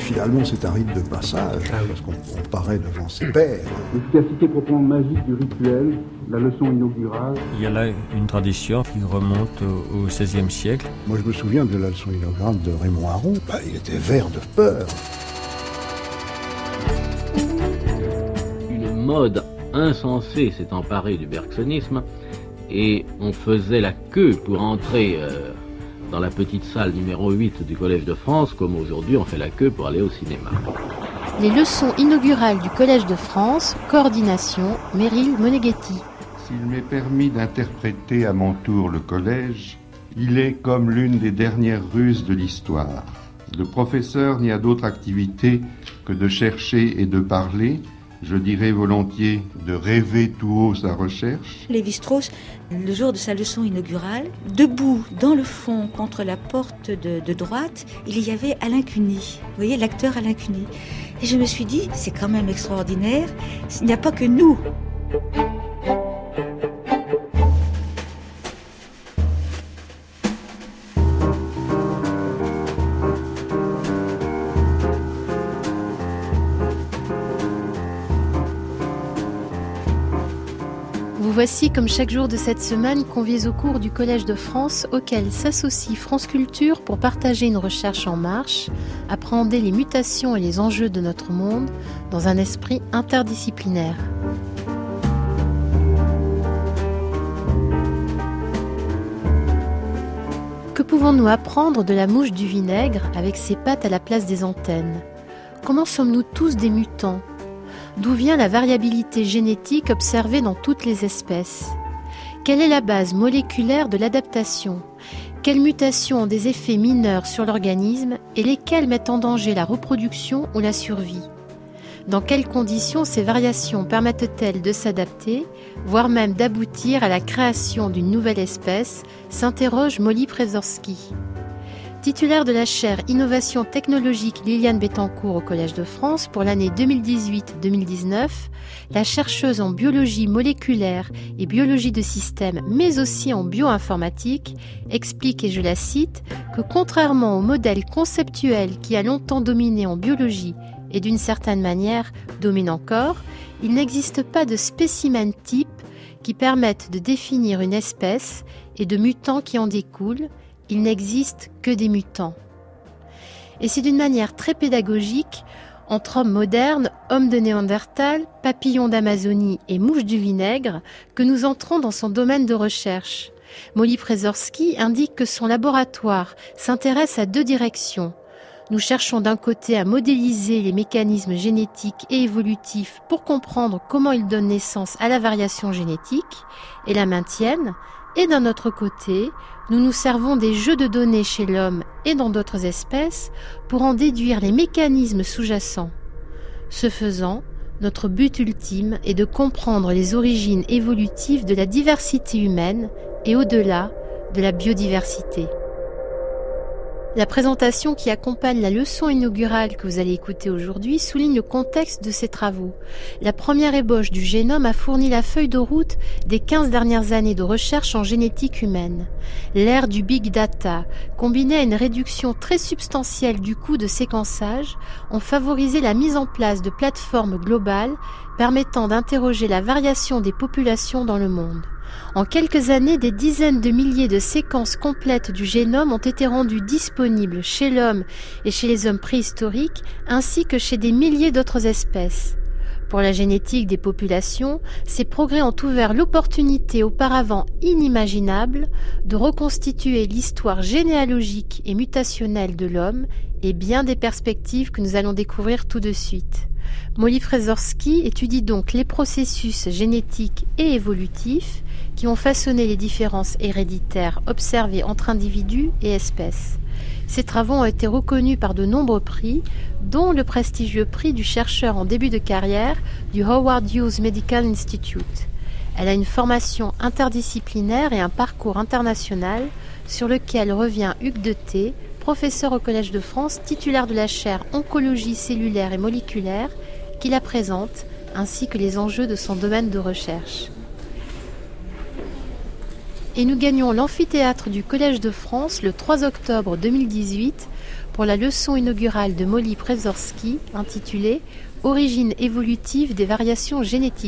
finalement, c'est un rite de passage, parce qu'on paraît devant ses pairs. L'efficacité proprement magique du rituel, la leçon inaugurale. Il y a là une tradition qui remonte au XVIe siècle. Moi, je me souviens de la leçon inaugurale de Raymond Aron. Il était vert de peur. Une mode insensée s'est emparée du bergsonisme et on faisait la queue pour entrer dans la petite salle numéro 8 du Collège de France, comme aujourd'hui on fait la queue pour aller au cinéma. Les leçons inaugurales du Collège de France, coordination, Meryl Moneghetti. S'il m'est permis d'interpréter à mon tour le collège, il est comme l'une des dernières ruses de l'histoire. Le professeur n'y a d'autre activité que de chercher et de parler, je dirais volontiers de rêver tout haut sa recherche. Lévi-Strauss, le jour de sa leçon inaugurale, debout dans le fond contre la porte de droite, il y avait Alain Cuny. Vous voyez, l'acteur Alain Cuny. Et je me suis dit, c'est quand même extraordinaire, il n'y a pas que nous. Vous voici, comme chaque jour de cette semaine, conviés au cours du Collège de France, auquel s'associe France Culture pour partager une recherche en marche, appréhender les mutations et les enjeux de notre monde dans un esprit interdisciplinaire. Que pouvons-nous apprendre de la mouche du vinaigre avec ses pattes à la place des antennes ? Comment sommes-nous tous des mutants ? D'où vient la variabilité génétique observée dans toutes les espèces ? Quelle est la base moléculaire de l'adaptation ? Quelles mutations ont des effets mineurs sur l'organisme et lesquelles mettent en danger la reproduction ou la survie ? Dans quelles conditions ces variations permettent-elles de s'adapter, voire même d'aboutir à la création d'une nouvelle espèce, s'interroge Molly Przeworski. Titulaire de la chaire Innovation technologique Liliane Bettencourt au Collège de France pour l'année 2018-2019, la chercheuse en biologie moléculaire et biologie de système, mais aussi en bioinformatique, explique, et je la cite, que contrairement au modèle conceptuel qui a longtemps dominé en biologie et d'une certaine manière domine encore, il n'existe pas de spécimen type qui permettent de définir une espèce et de mutants qui en découlent. Il n'existe que des mutants. Et c'est d'une manière très pédagogique, entre hommes modernes, hommes de Néandertal, papillons d'Amazonie et mouches du vinaigre, que nous entrons dans son domaine de recherche. Molly Przeworski indique que son laboratoire s'intéresse à deux directions. Nous cherchons d'un côté à modéliser les mécanismes génétiques et évolutifs pour comprendre comment ils donnent naissance à la variation génétique et la maintiennent, et d'un autre côté, nous nous servons des jeux de données chez l'homme et dans d'autres espèces pour en déduire les mécanismes sous-jacents. Ce faisant, notre but ultime est de comprendre les origines évolutives de la diversité humaine et au-delà de la biodiversité. La présentation qui accompagne la leçon inaugurale que vous allez écouter aujourd'hui souligne le contexte de ces travaux. La première ébauche du génome a fourni la feuille de route des 15 dernières années de recherche en génétique humaine. L'ère du big data, combinée à une réduction très substantielle du coût de séquençage, ont favorisé la mise en place de plateformes globales permettant d'interroger la variation des populations dans le monde. En quelques années, des dizaines de milliers de séquences complètes du génome ont été rendues disponibles chez l'homme et chez les hommes préhistoriques, ainsi que chez des milliers d'autres espèces. Pour la génétique des populations, ces progrès ont ouvert l'opportunité auparavant inimaginable de reconstituer l'histoire généalogique et mutationnelle de l'homme et bien des perspectives que nous allons découvrir tout de suite. Molly Przeworski étudie donc les processus génétiques et évolutifs qui ont façonné les différences héréditaires observées entre individus et espèces. Ces travaux ont été reconnus par de nombreux prix, dont le prestigieux prix du chercheur en début de carrière du Howard Hughes Medical Institute. Elle a une formation interdisciplinaire et un parcours international sur lequel revient Hugues Deté, professeur au Collège de France, titulaire de la chaire Oncologie cellulaire et moléculaire, qui la présente, ainsi que les enjeux de son domaine de recherche. et nous gagnons l'amphithéâtre du Collège de France le 3 octobre 2018 pour la leçon inaugurale de Molly Przeworski intitulée « Origine évolutive des variations génétiques ».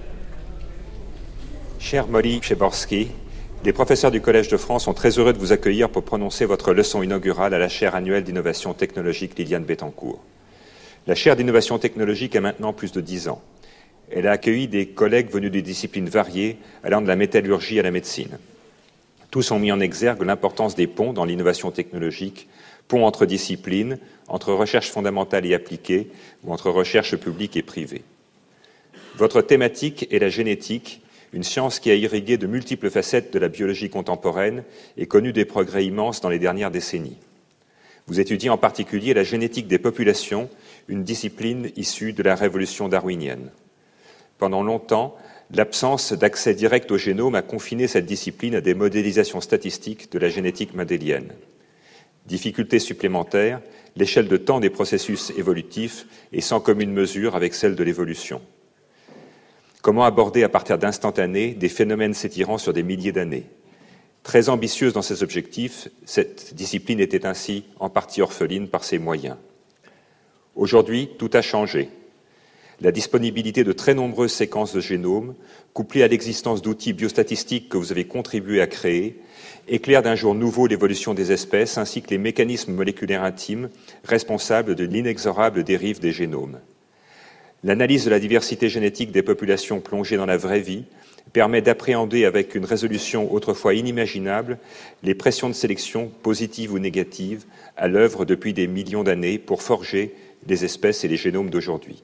Chère Molly Przeworski, les professeurs du Collège de France sont très heureux de vous accueillir pour prononcer votre leçon inaugurale à la chaire annuelle d'innovation technologique Liliane Bettencourt. La chaire d'innovation technologique a maintenant plus de 10 ans. Elle a accueilli des collègues venus de disciplines variées, allant de la métallurgie à la médecine. Tous ont mis en exergue l'importance des ponts dans l'innovation technologique, ponts entre disciplines, entre recherche fondamentale et appliquée, ou entre recherche publique et privée. Votre thématique est la génétique, une science qui a irrigué de multiples facettes de la biologie contemporaine et connu des progrès immenses dans les dernières décennies. Vous étudiez en particulier la génétique des populations, une discipline issue de la révolution darwinienne. Pendant longtemps, l'absence d'accès direct au génome a confiné cette discipline à des modélisations statistiques de la génétique mendélienne. Difficulté supplémentaire, l'échelle de temps des processus évolutifs est sans commune mesure avec celle de l'évolution. Comment aborder à partir d'instantanés des phénomènes s'étirant sur des milliers d'années? Très ambitieuse dans ses objectifs, cette discipline était ainsi en partie orpheline par ses moyens. Aujourd'hui, tout a changé. La disponibilité de très nombreuses séquences de génome, couplée à l'existence d'outils biostatistiques que vous avez contribué à créer, éclaire d'un jour nouveau l'évolution des espèces ainsi que les mécanismes moléculaires intimes responsables de l'inexorable dérive des génomes. L'analyse de la diversité génétique des populations plongées dans la vraie vie permet d'appréhender avec une résolution autrefois inimaginable les pressions de sélection positives ou négatives à l'œuvre depuis des millions d'années pour forger les espèces et les génomes d'aujourd'hui.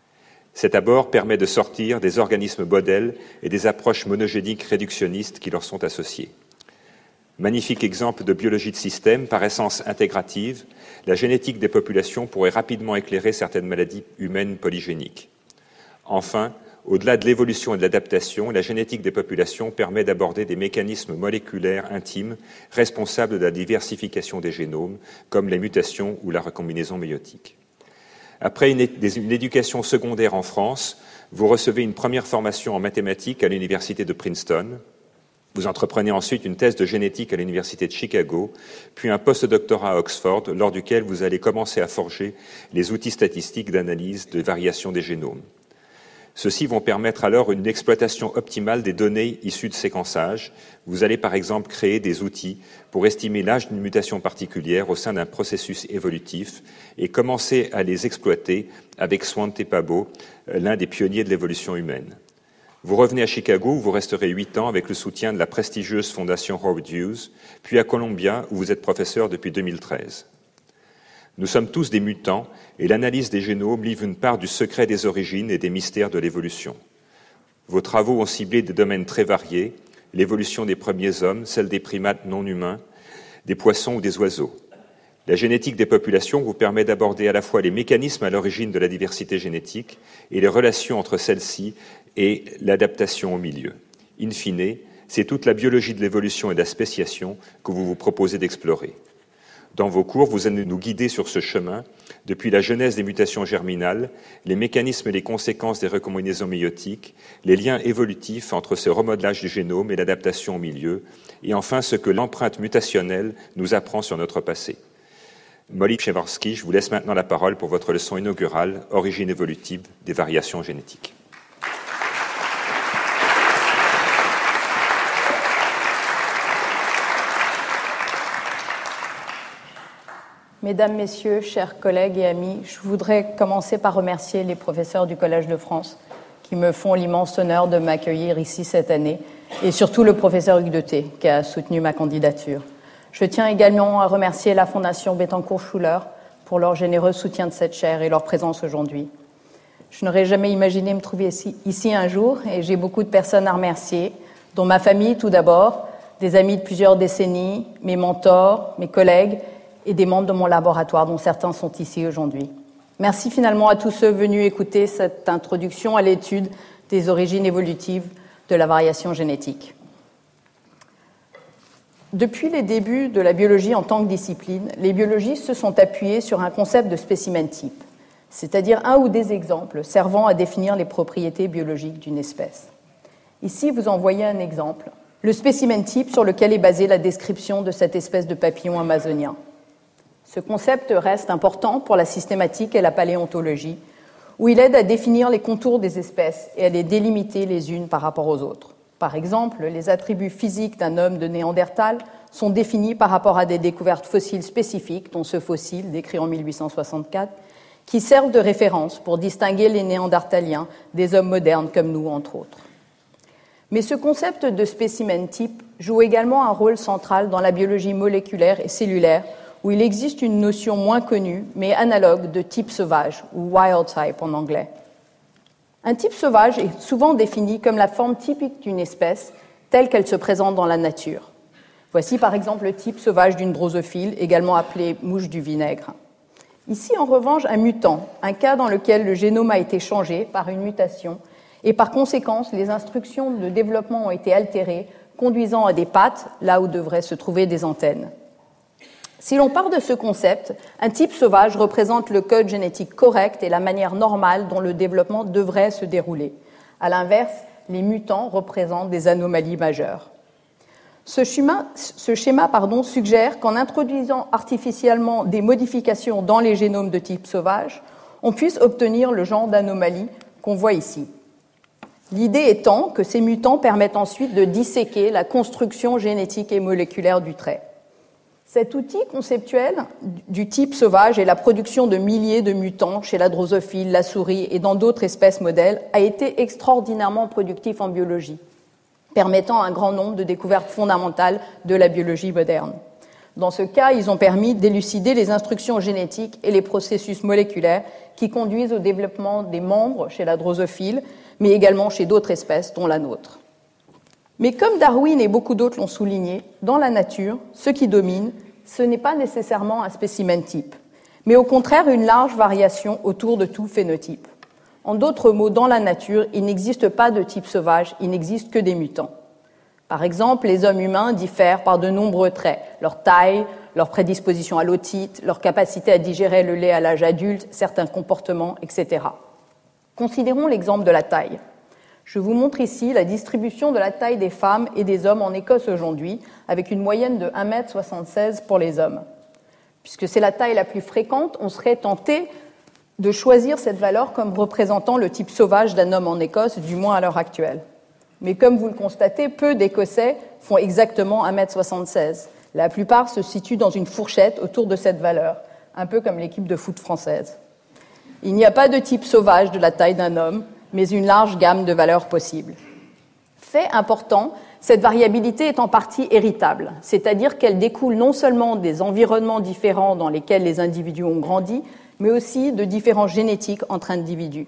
Cet abord permet de sortir des organismes modèles et des approches monogéniques réductionnistes qui leur sont associées. Magnifique exemple de biologie de système, par essence intégrative, la génétique des populations pourrait rapidement éclairer certaines maladies humaines polygéniques. Enfin, au-delà de l'évolution et de l'adaptation, la génétique des populations permet d'aborder des mécanismes moléculaires intimes responsables de la diversification des génomes, comme les mutations ou la recombinaison méiotique. Après une éducation secondaire en France, vous recevez une première formation en mathématiques à l'université de Princeton. Vous entreprenez ensuite une thèse de génétique à l'université de Chicago, puis un post-doctorat à Oxford, lors duquel vous allez commencer à forger les outils statistiques d'analyse de variation des génomes. Ceux-ci vont permettre alors une exploitation optimale des données issues de séquençage. Vous allez par exemple créer des outils pour estimer l'âge d'une mutation particulière au sein d'un processus évolutif et commencer à les exploiter avec Svante Pääbo, l'un des pionniers de l'évolution humaine. Vous revenez à Chicago où vous resterez 8 ans avec le soutien de la prestigieuse fondation Howard Hughes, puis à Columbia où vous êtes professeur depuis 2013. Nous sommes tous des mutants et l'analyse des génomes livre une part du secret des origines et des mystères de l'évolution. Vos travaux ont ciblé des domaines très variés, l'évolution des premiers hommes, celle des primates non humains, des poissons ou des oiseaux. La génétique des populations vous permet d'aborder à la fois les mécanismes à l'origine de la diversité génétique et les relations entre celles-ci et l'adaptation au milieu. In fine, c'est toute la biologie de l'évolution et de la spéciation que vous vous proposez d'explorer. Dans vos cours, vous allez nous guider sur ce chemin, depuis la genèse des mutations germinales, les mécanismes et les conséquences des recombinaisons méiotiques, les liens évolutifs entre ce remodelage du génome et l'adaptation au milieu, et enfin ce que l'empreinte mutationnelle nous apprend sur notre passé. Molly Przeworski, je vous laisse maintenant la parole pour votre leçon inaugurale « Origine évolutive des variations génétiques ». Mesdames, Messieurs, chers collègues et amis, je voudrais commencer par remercier les professeurs du Collège de France qui me font l'immense honneur de m'accueillir ici cette année, et surtout le professeur Hugues Deté qui a soutenu ma candidature. Je tiens également à remercier la Fondation Bettencourt-Schuller pour leur généreux soutien de cette chaire et leur présence aujourd'hui. Je n'aurais jamais imaginé me trouver ici un jour, et j'ai beaucoup de personnes à remercier, dont ma famille tout d'abord, des amis de plusieurs décennies, mes mentors, mes collègues, et des membres de mon laboratoire, dont certains sont ici aujourd'hui. Merci finalement à tous ceux venus écouter cette introduction à l'étude des origines évolutives de la variation génétique. Depuis les débuts de la biologie en tant que discipline, les biologistes se sont appuyés sur un concept de spécimen type, c'est-à-dire un ou des exemples servant à définir les propriétés biologiques d'une espèce. Ici, vous en voyez un exemple, le spécimen type sur lequel est basée la description de cette espèce de papillon amazonien. Ce concept reste important pour la systématique et la paléontologie, où il aide à définir les contours des espèces et à les délimiter les unes par rapport aux autres. Par exemple, les attributs physiques d'un homme de Néandertal sont définis par rapport à des découvertes fossiles spécifiques, dont ce fossile, décrit en 1864, qui servent de référence pour distinguer les Néandertaliens des hommes modernes comme nous, entre autres. Mais ce concept de spécimen type joue également un rôle central dans la biologie moléculaire et cellulaire, où il existe une notion moins connue, mais analogue, de type sauvage, ou wild type en anglais. Un type sauvage est souvent défini comme la forme typique d'une espèce, telle qu'elle se présente dans la nature. Voici par exemple le type sauvage d'une drosophile, également appelée mouche du vinaigre. Ici, en revanche, un mutant, un cas dans lequel le génome a été changé par une mutation, et par conséquence, les instructions de développement ont été altérées, conduisant à des pattes, là où devraient se trouver des antennes. Si l'on part de ce concept, un type sauvage représente le code génétique correct et la manière normale dont le développement devrait se dérouler. À l'inverse, les mutants représentent des anomalies majeures. Ce schéma suggère qu'en introduisant artificiellement des modifications dans les génomes de type sauvage, on puisse obtenir le genre d'anomalie qu'on voit ici. L'idée étant que ces mutants permettent ensuite de disséquer la construction génétique et moléculaire du trait. Cet outil conceptuel du type sauvage et la production de milliers de mutants chez la drosophile, la souris et dans d'autres espèces modèles a été extraordinairement productif en biologie, permettant un grand nombre de découvertes fondamentales de la biologie moderne. Dans ce cas, ils ont permis d'élucider les instructions génétiques et les processus moléculaires qui conduisent au développement des membres chez la drosophile, mais également chez d'autres espèces, dont la nôtre. Mais comme Darwin et beaucoup d'autres l'ont souligné, dans la nature, ce qui domine, ce n'est pas nécessairement un spécimen type, mais au contraire une large variation autour de tout phénotype. En d'autres mots, dans la nature, il n'existe pas de type sauvage, il n'existe que des mutants. Par exemple, les hommes humains diffèrent par de nombreux traits, leur taille, leur prédisposition à l'otite, leur capacité à digérer le lait à l'âge adulte, certains comportements, etc. Considérons l'exemple de la taille. Je vous montre ici la distribution de la taille des femmes et des hommes en Écosse aujourd'hui, avec une moyenne de 1,76 m pour les hommes. Puisque c'est la taille la plus fréquente, on serait tenté de choisir cette valeur comme représentant le type sauvage d'un homme en Écosse, du moins à l'heure actuelle. Mais comme vous le constatez, peu d'Écossais font exactement 1,76 m. La plupart se situent dans une fourchette autour de cette valeur, un peu comme l'équipe de foot française. Il n'y a pas de type sauvage de la taille d'un homme, mais une large gamme de valeurs possibles. Fait important, cette variabilité est en partie héritable, c'est-à-dire qu'elle découle non seulement des environnements différents dans lesquels les individus ont grandi, mais aussi de différences génétiques entre individus.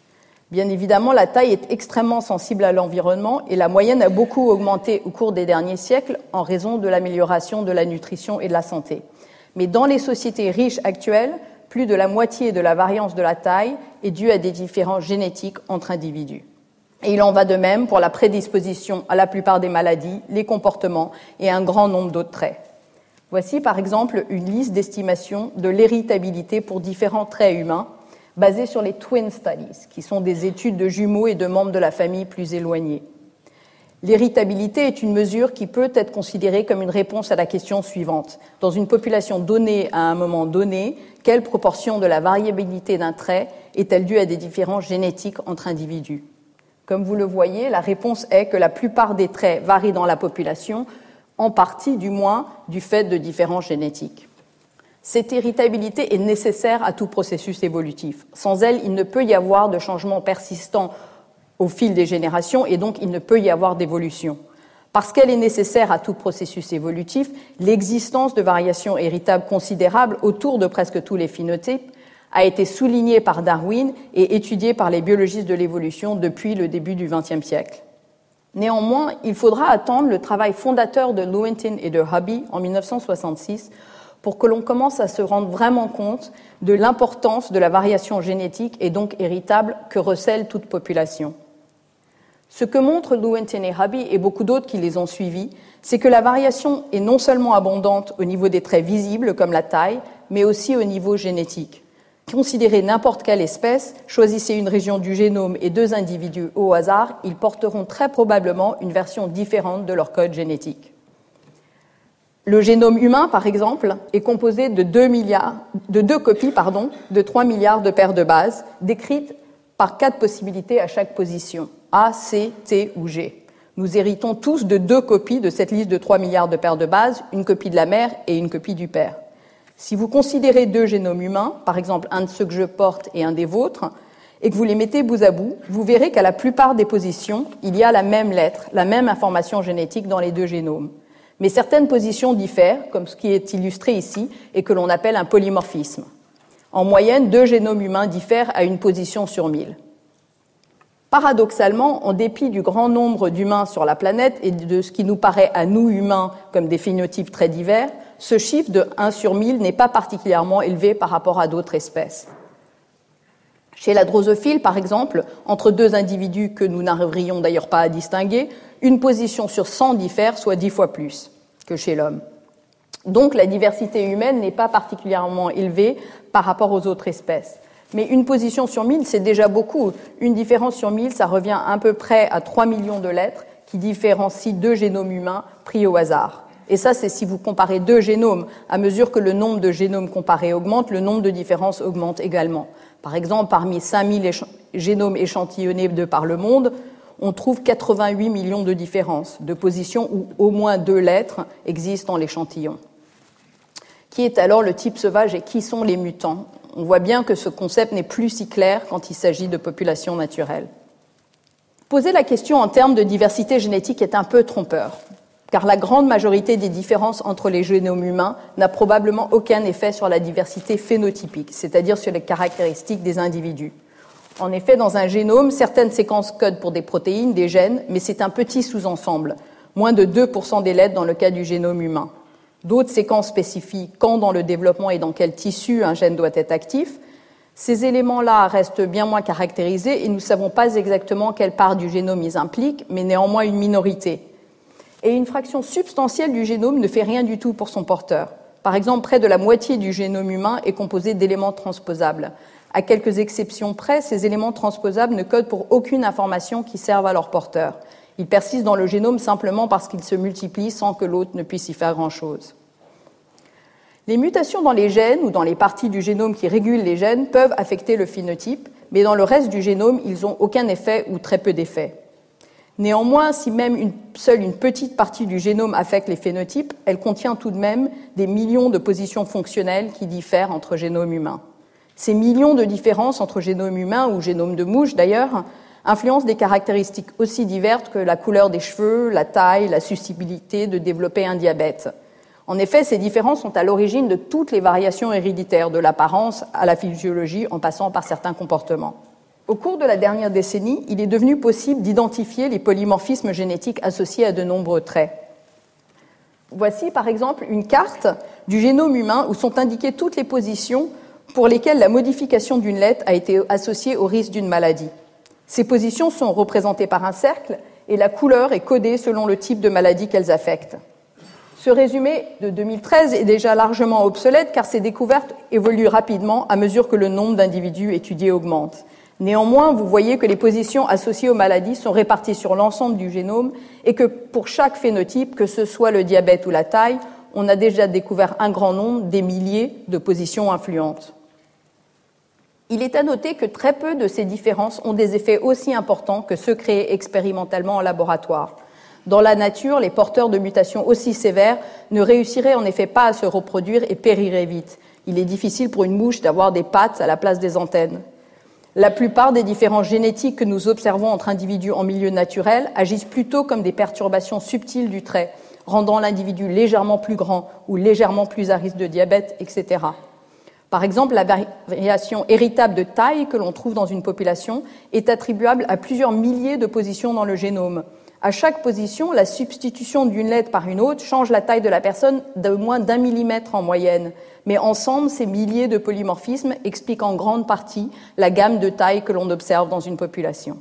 Bien évidemment, la taille est extrêmement sensible à l'environnement et la moyenne a beaucoup augmenté au cours des derniers siècles en raison de l'amélioration de la nutrition et de la santé. Mais dans les sociétés riches actuelles, plus de la moitié de la variance de la taille est due à des différences génétiques entre individus. Et il en va de même pour la prédisposition à la plupart des maladies, les comportements et un grand nombre d'autres traits. Voici par exemple une liste d'estimation de l'héritabilité pour différents traits humains basée sur les Twin Studies, qui sont des études de jumeaux et de membres de la famille plus éloignés. L'héritabilité est une mesure qui peut être considérée comme une réponse à la question suivante. Dans une population donnée à un moment donné, quelle proportion de la variabilité d'un trait est-elle due à des différences génétiques entre individus ? Comme vous le voyez, la réponse est que la plupart des traits varient dans la population, en partie du moins du fait de différences génétiques. Cette héritabilité est nécessaire à tout processus évolutif. Sans elle, il ne peut y avoir de changement persistant au fil des générations et donc il ne peut y avoir d'évolution. Parce qu'elle est nécessaire à tout processus évolutif, l'existence de variations héritables considérables autour de presque tous les phénotypes a été soulignée par Darwin et étudiée par les biologistes de l'évolution depuis le début du XXe siècle. Néanmoins, il faudra attendre le travail fondateur de Lewontin et de Hobby en 1966 pour que l'on commence à se rendre vraiment compte de l'importance de la variation génétique et donc héritable que recèle toute population. Ce que montrent Lewontin et Hobby et beaucoup d'autres qui les ont suivis, c'est que la variation est non seulement abondante au niveau des traits visibles comme la taille, mais aussi au niveau génétique. Considérez n'importe quelle espèce, choisissez une région du génome et 2 individus au hasard, ils porteront très probablement une version différente de leur code génétique. Le génome humain, par exemple, est composé de 2 copies de 3 milliards de paires de bases, décrites par 4 possibilités à chaque position, A, C, T ou G. Nous héritons tous de 2 copies de cette liste de 3 milliards de paires de bases, une copie de la mère et une copie du père. Si vous considérez 2 génomes humains, par exemple un de ceux que je porte et un des vôtres, et que vous les mettez bout à bout, vous verrez qu'à la plupart des positions, il y a la même lettre, la même information génétique dans les 2 génomes. Mais certaines positions diffèrent, comme ce qui est illustré ici, et que l'on appelle un polymorphisme. En moyenne, 2 génomes humains diffèrent à une position sur 1000. Paradoxalement, en dépit du grand nombre d'humains sur la planète et de ce qui nous paraît à nous humains comme des phénotypes très divers, ce chiffre de 1 sur 1000 n'est pas particulièrement élevé par rapport à d'autres espèces. Chez la drosophile, par exemple, entre 2 individus que nous n'arriverions d'ailleurs pas à distinguer, une position sur 100 diffère, soit 10 fois plus que chez l'homme. Donc la diversité humaine n'est pas particulièrement élevée par rapport aux autres espèces. Mais une position sur 1000, c'est déjà beaucoup. Une différence sur 1000, ça revient à peu près à 3 millions de lettres qui différencient 2 génomes humains pris au hasard. Et ça, c'est si vous comparez 2 génomes. À mesure que le nombre de génomes comparés augmente, le nombre de différences augmente également. Par exemple, parmi 5000 génomes échantillonnés de par le monde, on trouve 88 millions de différences, de positions où au moins 2 lettres existent dans l'échantillon. Qui est alors le type sauvage et qui sont les mutants ? On voit bien que ce concept n'est plus si clair quand il s'agit de populations naturelles. Poser la question en termes de diversité génétique est un peu trompeur, car la grande majorité des différences entre les génomes humains n'a probablement aucun effet sur la diversité phénotypique, c'est-à-dire sur les caractéristiques des individus. En effet, dans un génome, certaines séquences codent pour des protéines, des gènes, mais c'est un petit sous-ensemble, moins de 2% des lettres dans le cas du génome humain. D'autres séquences spécifient quand dans le développement et dans quel tissu un gène doit être actif. Ces éléments-là restent bien moins caractérisés et nous ne savons pas exactement quelle part du génome ils impliquent, mais néanmoins une minorité. Et une fraction substantielle du génome ne fait rien du tout pour son porteur. Par exemple, près de la moitié du génome humain est composé d'éléments transposables. À quelques exceptions près, ces éléments transposables ne codent pour aucune information qui serve à leur porteur. Ils persistent dans le génome simplement parce qu'ils se multiplient sans que l'autre ne puisse y faire grand-chose. Les mutations dans les gènes ou dans les parties du génome qui régulent les gènes peuvent affecter le phénotype, mais dans le reste du génome, ils n'ont aucun effet ou très peu d'effet. Néanmoins, si même seule une petite partie du génome affecte les phénotypes, elle contient tout de même des millions de positions fonctionnelles qui diffèrent entre génomes humains. Ces millions de différences entre génomes humains ou génomes de mouches, d'ailleurs, influencent des caractéristiques aussi diverses que la couleur des cheveux, la taille, la susceptibilité de développer un diabète. En effet, ces différences sont à l'origine de toutes les variations héréditaires, de l'apparence à la physiologie, en passant par certains comportements. Au cours de la dernière décennie, il est devenu possible d'identifier les polymorphismes génétiques associés à de nombreux traits. Voici par exemple une carte du génome humain où sont indiquées toutes les positions pour lesquelles la modification d'une lettre a été associée au risque d'une maladie. Ces positions sont représentées par un cercle et la couleur est codée selon le type de maladie qu'elles affectent. Ce résumé de 2013 est déjà largement obsolète car ces découvertes évoluent rapidement à mesure que le nombre d'individus étudiés augmente. Néanmoins, vous voyez que les positions associées aux maladies sont réparties sur l'ensemble du génome et que pour chaque phénotype, que ce soit le diabète ou la taille, on a déjà découvert un grand nombre, des milliers de positions influentes. Il est à noter que très peu de ces différences ont des effets aussi importants que ceux créés expérimentalement en laboratoire. Dans la nature, les porteurs de mutations aussi sévères ne réussiraient en effet pas à se reproduire et périraient vite. Il est difficile pour une mouche d'avoir des pattes à la place des antennes. La plupart des différences génétiques que nous observons entre individus en milieu naturel agissent plutôt comme des perturbations subtiles du trait, rendant l'individu légèrement plus grand ou légèrement plus à risque de diabète, etc. Par exemple, la variation héritable de taille que l'on trouve dans une population est attribuable à plusieurs milliers de positions dans le génome. À chaque position, la substitution d'une lettre par une autre change la taille de la personne de moins d'1 millimètre en moyenne. Mais ensemble, ces milliers de polymorphismes expliquent en grande partie la gamme de tailles que l'on observe dans une population.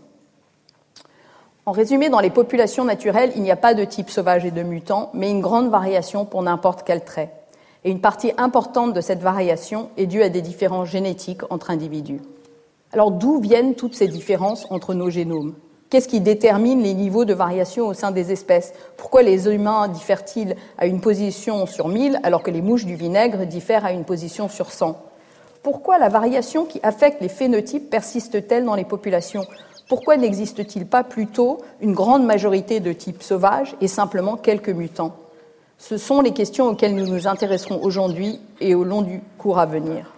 En résumé, dans les populations naturelles, il n'y a pas de type sauvage et de mutant, mais une grande variation pour n'importe quel trait. et une partie importante de cette variation est due à des différences génétiques entre individus. Alors d'où viennent toutes ces différences entre nos génomes ? Qu'est-ce qui détermine les niveaux de variation au sein des espèces ? Pourquoi les humains diffèrent-ils à une position sur 1000 alors que les mouches du vinaigre diffèrent à une position sur 100 ? Pourquoi la variation qui affecte les phénotypes persiste-t-elle dans les populations ? Pourquoi n'existe-t-il pas plutôt une grande majorité de types sauvages et simplement quelques mutants ? Ce sont les questions auxquelles nous nous intéresserons aujourd'hui et au long du cours à venir.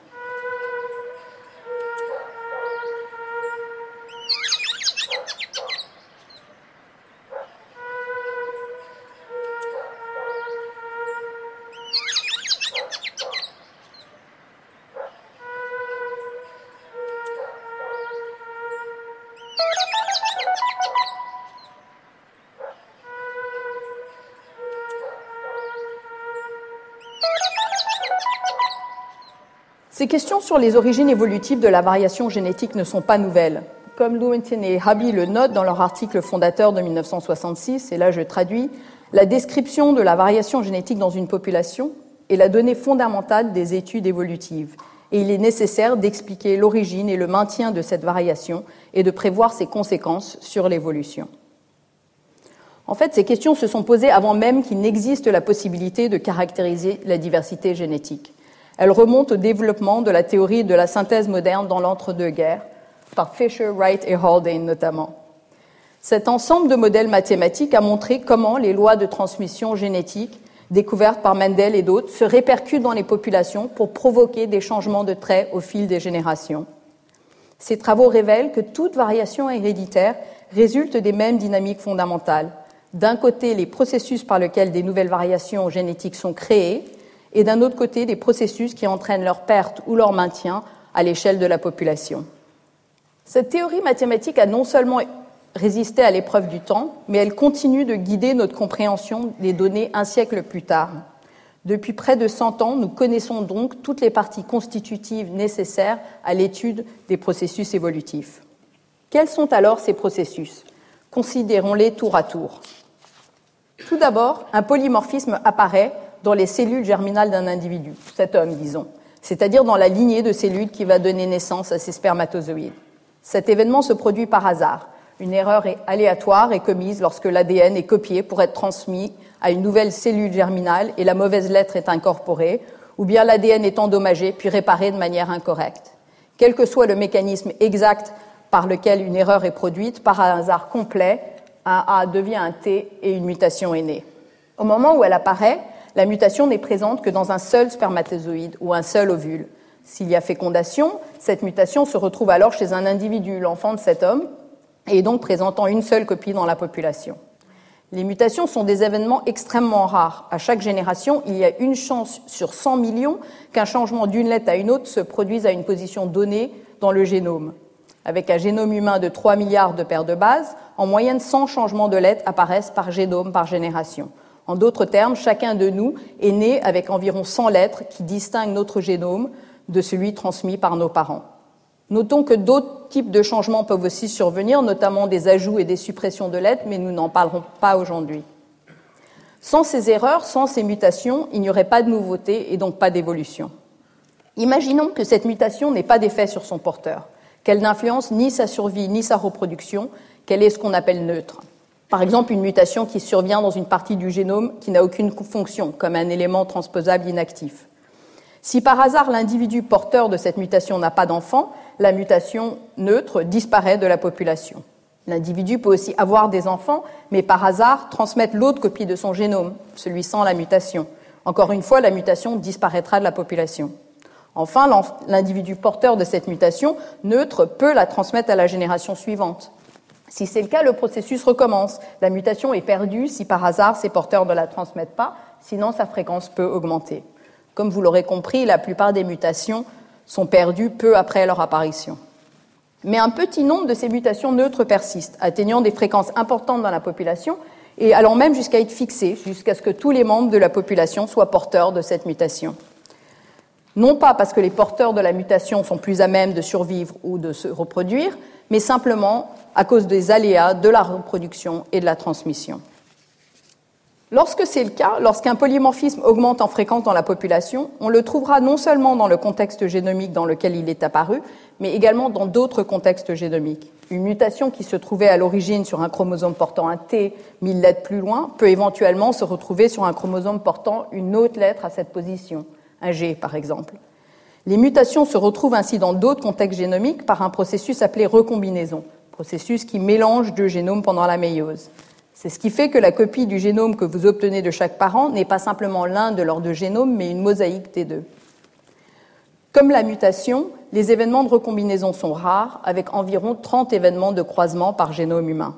Ces questions sur les origines évolutives de la variation génétique ne sont pas nouvelles. Comme Lewontin et Haby le notent dans leur article fondateur de 1966, et là je traduis, la description de la variation génétique dans une population est la donnée fondamentale des études évolutives. Et il est nécessaire d'expliquer l'origine et le maintien de cette variation et de prévoir ses conséquences sur l'évolution. En fait, ces questions se sont posées avant même qu'il n'existe la possibilité de caractériser la diversité génétique. Elles remontent au développement de la théorie de la synthèse moderne dans l'entre-deux-guerres, par Fisher, Wright et Haldane notamment. Cet ensemble de modèles mathématiques a montré comment les lois de transmission génétique découvertes par Mendel et d'autres se répercutent dans les populations pour provoquer des changements de traits au fil des générations. Ces travaux révèlent que toute variation héréditaire résulte des mêmes dynamiques fondamentales. D'un côté, les processus par lesquels des nouvelles variations génétiques sont créées, et d'un autre côté, des processus qui entraînent leur perte ou leur maintien à l'échelle de la population. Cette théorie mathématique a non seulement résisté à l'épreuve du temps, mais elle continue de guider notre compréhension des données un siècle plus tard. Depuis près de 100 ans, nous connaissons donc toutes les parties constitutives nécessaires à l'étude des processus évolutifs. Quels sont alors ces processus ? Considérons-les tour à tour. Tout d'abord, un polymorphisme apparaît dans les cellules germinales d'un individu, cet homme, disons, c'est-à-dire dans la lignée de cellules qui va donner naissance à ces spermatozoïdes. Cet événement se produit par hasard. Une erreur aléatoire est commise lorsque l'ADN est copié pour être transmis à une nouvelle cellule germinale et la mauvaise lettre est incorporée, ou bien l'ADN est endommagé puis réparé de manière incorrecte. Quel que soit le mécanisme exact par lequel une erreur est produite, par un hasard complet, un A devient un T et une mutation est née. Au moment où elle apparaît, la mutation n'est présente que dans un seul spermatozoïde ou un seul ovule. S'il y a fécondation, cette mutation se retrouve alors chez un individu, l'enfant de cet homme, et donc présentant une seule copie dans la population. Les mutations sont des événements extrêmement rares. À chaque génération, il y a une chance sur 100 millions qu'un changement d'une lettre à une autre se produise à une position donnée dans le génome. Avec un génome humain de 3 milliards de paires de bases, en moyenne 100 changements de lettres apparaissent par génome par génération. En d'autres termes, chacun de nous est né avec environ 100 lettres qui distinguent notre génome de celui transmis par nos parents. Notons que d'autres types de changements peuvent aussi survenir, notamment des ajouts et des suppressions de lettres, mais nous n'en parlerons pas aujourd'hui. Sans ces erreurs, sans ces mutations, il n'y aurait pas de nouveauté et donc pas d'évolution. Imaginons que cette mutation n'ait pas d'effet sur son porteur, qu'elle n'influence ni sa survie ni sa reproduction, qu'elle est ce qu'on appelle neutre. Par exemple, une mutation qui survient dans une partie du génome qui n'a aucune fonction, comme un élément transposable inactif. Si par hasard l'individu porteur de cette mutation n'a pas d'enfant, la mutation neutre disparaît de la population. L'individu peut aussi avoir des enfants, mais par hasard transmettre l'autre copie de son génome, celui sans la mutation. Encore une fois, la mutation disparaîtra de la population. Enfin, l'individu porteur de cette mutation neutre peut la transmettre à la génération suivante. Si c'est le cas, le processus recommence. La mutation est perdue si par hasard ces porteurs ne la transmettent pas, sinon sa fréquence peut augmenter. Comme vous l'aurez compris, la plupart des mutations sont perdues peu après leur apparition. Mais un petit nombre de ces mutations neutres persistent, atteignant des fréquences importantes dans la population et allant même jusqu'à être fixées, jusqu'à ce que tous les membres de la population soient porteurs de cette mutation. Non pas parce que les porteurs de la mutation sont plus à même de survivre ou de se reproduire, mais simplement à cause des aléas de la reproduction et de la transmission. Lorsque c'est le cas, lorsqu'un polymorphisme augmente en fréquence dans la population, on le trouvera non seulement dans le contexte génomique dans lequel il est apparu, mais également dans d'autres contextes génomiques. Une mutation qui se trouvait à l'origine sur un chromosome portant un T 1000 lettres plus loin peut éventuellement se retrouver sur un chromosome portant une autre lettre à cette position, un G par exemple. Les mutations se retrouvent ainsi dans d'autres contextes génomiques par un processus appelé recombinaison, processus qui mélange deux génomes pendant la méiose. C'est ce qui fait que la copie du génome que vous obtenez de chaque parent n'est pas simplement l'un de leurs deux génomes, mais une mosaïque des deux. Comme la mutation, les événements de recombinaison sont rares, avec environ 30 événements de croisement par génome humain.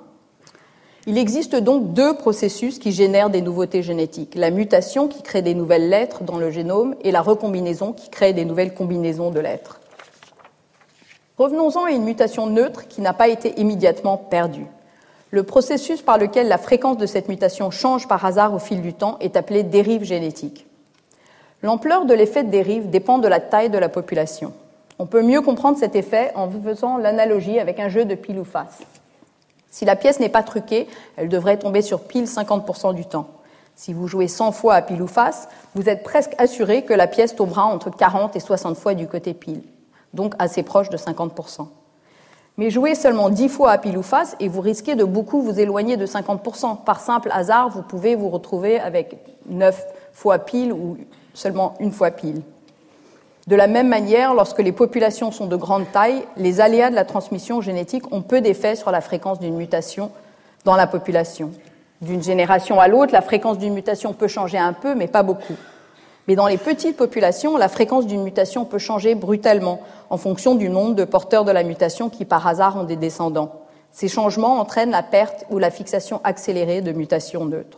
Il existe donc deux processus qui génèrent des nouveautés génétiques. La mutation qui crée des nouvelles lettres dans le génome et la recombinaison qui crée des nouvelles combinaisons de lettres. Revenons-en à une mutation neutre qui n'a pas été immédiatement perdue. Le processus par lequel la fréquence de cette mutation change par hasard au fil du temps est appelé dérive génétique. L'ampleur de l'effet de dérive dépend de la taille de la population. On peut mieux comprendre cet effet en faisant l'analogie avec un jeu de pile ou face. Si la pièce n'est pas truquée, elle devrait tomber sur pile 50% du temps. Si vous jouez 100 fois à pile ou face, vous êtes presque assuré que la pièce tombera entre 40 et 60 fois du côté pile, donc assez proche de 50%. Mais jouez seulement 10 fois à pile ou face et vous risquez de beaucoup vous éloigner de 50%. Par simple hasard, vous pouvez vous retrouver avec 9 fois pile ou seulement une fois pile. De la même manière, lorsque les populations sont de grande taille, les aléas de la transmission génétique ont peu d'effet sur la fréquence d'une mutation dans la population. D'une génération à l'autre, la fréquence d'une mutation peut changer un peu, mais pas beaucoup. Mais dans les petites populations, la fréquence d'une mutation peut changer brutalement en fonction du nombre de porteurs de la mutation qui, par hasard, ont des descendants. Ces changements entraînent la perte ou la fixation accélérée de mutations neutres.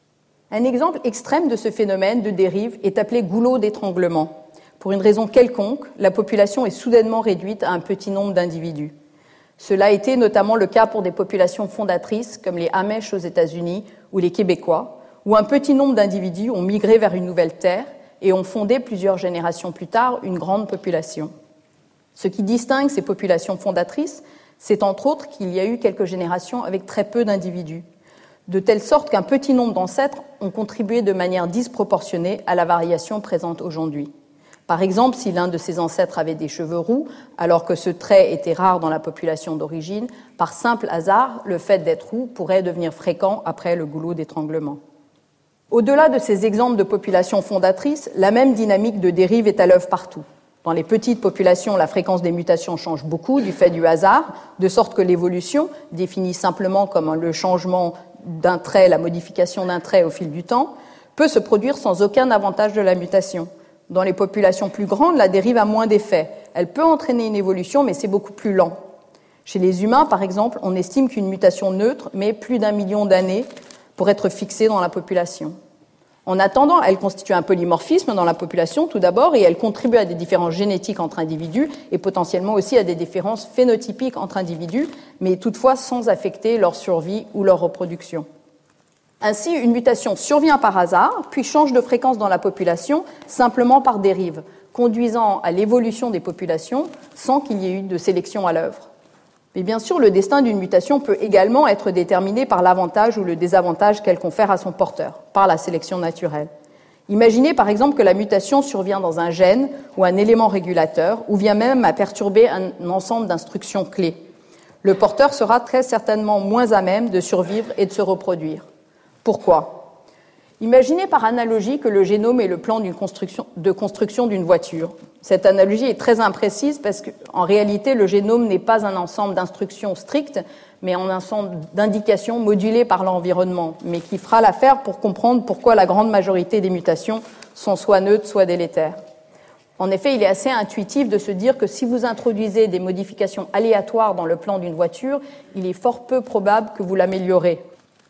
Un exemple extrême de ce phénomène de dérive est appelé goulot d'étranglement. Pour une raison quelconque, la population est soudainement réduite à un petit nombre d'individus. Cela a été notamment le cas pour des populations fondatrices comme les Amish aux États-Unis ou les Québécois, où un petit nombre d'individus ont migré vers une nouvelle terre et ont fondé plusieurs générations plus tard une grande population. Ce qui distingue ces populations fondatrices, c'est entre autres qu'il y a eu quelques générations avec très peu d'individus, de telle sorte qu'un petit nombre d'ancêtres ont contribué de manière disproportionnée à la variation présente aujourd'hui. Par exemple, si l'un de ses ancêtres avait des cheveux roux, alors que ce trait était rare dans la population d'origine, par simple hasard, le fait d'être roux pourrait devenir fréquent après le goulot d'étranglement. Au-delà de ces exemples de populations fondatrices, la même dynamique de dérive est à l'œuvre partout. Dans les petites populations, la fréquence des mutations change beaucoup du fait du hasard, de sorte que l'évolution, définie simplement comme le changement d'un trait, la modification d'un trait au fil du temps, peut se produire sans aucun avantage de la mutation. Dans les populations plus grandes, la dérive a moins d'effet. Elle peut entraîner une évolution, mais c'est beaucoup plus lent. Chez les humains, par exemple, on estime qu'une mutation neutre met plus d'1 million d'années pour être fixée dans la population. En attendant, elle constitue un polymorphisme dans la population, tout d'abord, et elle contribue à des différences génétiques entre individus et potentiellement aussi à des différences phénotypiques entre individus, mais toutefois sans affecter leur survie ou leur reproduction. Ainsi, une mutation survient par hasard, puis change de fréquence dans la population simplement par dérive, conduisant à l'évolution des populations sans qu'il y ait eu de sélection à l'œuvre. Mais bien sûr, le destin d'une mutation peut également être déterminé par l'avantage ou le désavantage qu'elle confère à son porteur, par la sélection naturelle. Imaginez par exemple que la mutation survient dans un gène ou un élément régulateur, ou vient même à perturber un ensemble d'instructions clés. Le porteur sera très certainement moins à même de survivre et de se reproduire. Pourquoi ? Imaginez par analogie que le génome est le plan de construction d'une voiture. Cette analogie est très imprécise parce qu'en réalité, le génome n'est pas un ensemble d'instructions strictes, mais un ensemble d'indications modulées par l'environnement, mais qui fera l'affaire pour comprendre pourquoi la grande majorité des mutations sont soit neutres, soit délétères. En effet, il est assez intuitif de se dire que si vous introduisez des modifications aléatoires dans le plan d'une voiture, il est fort peu probable que vous l'améliorez.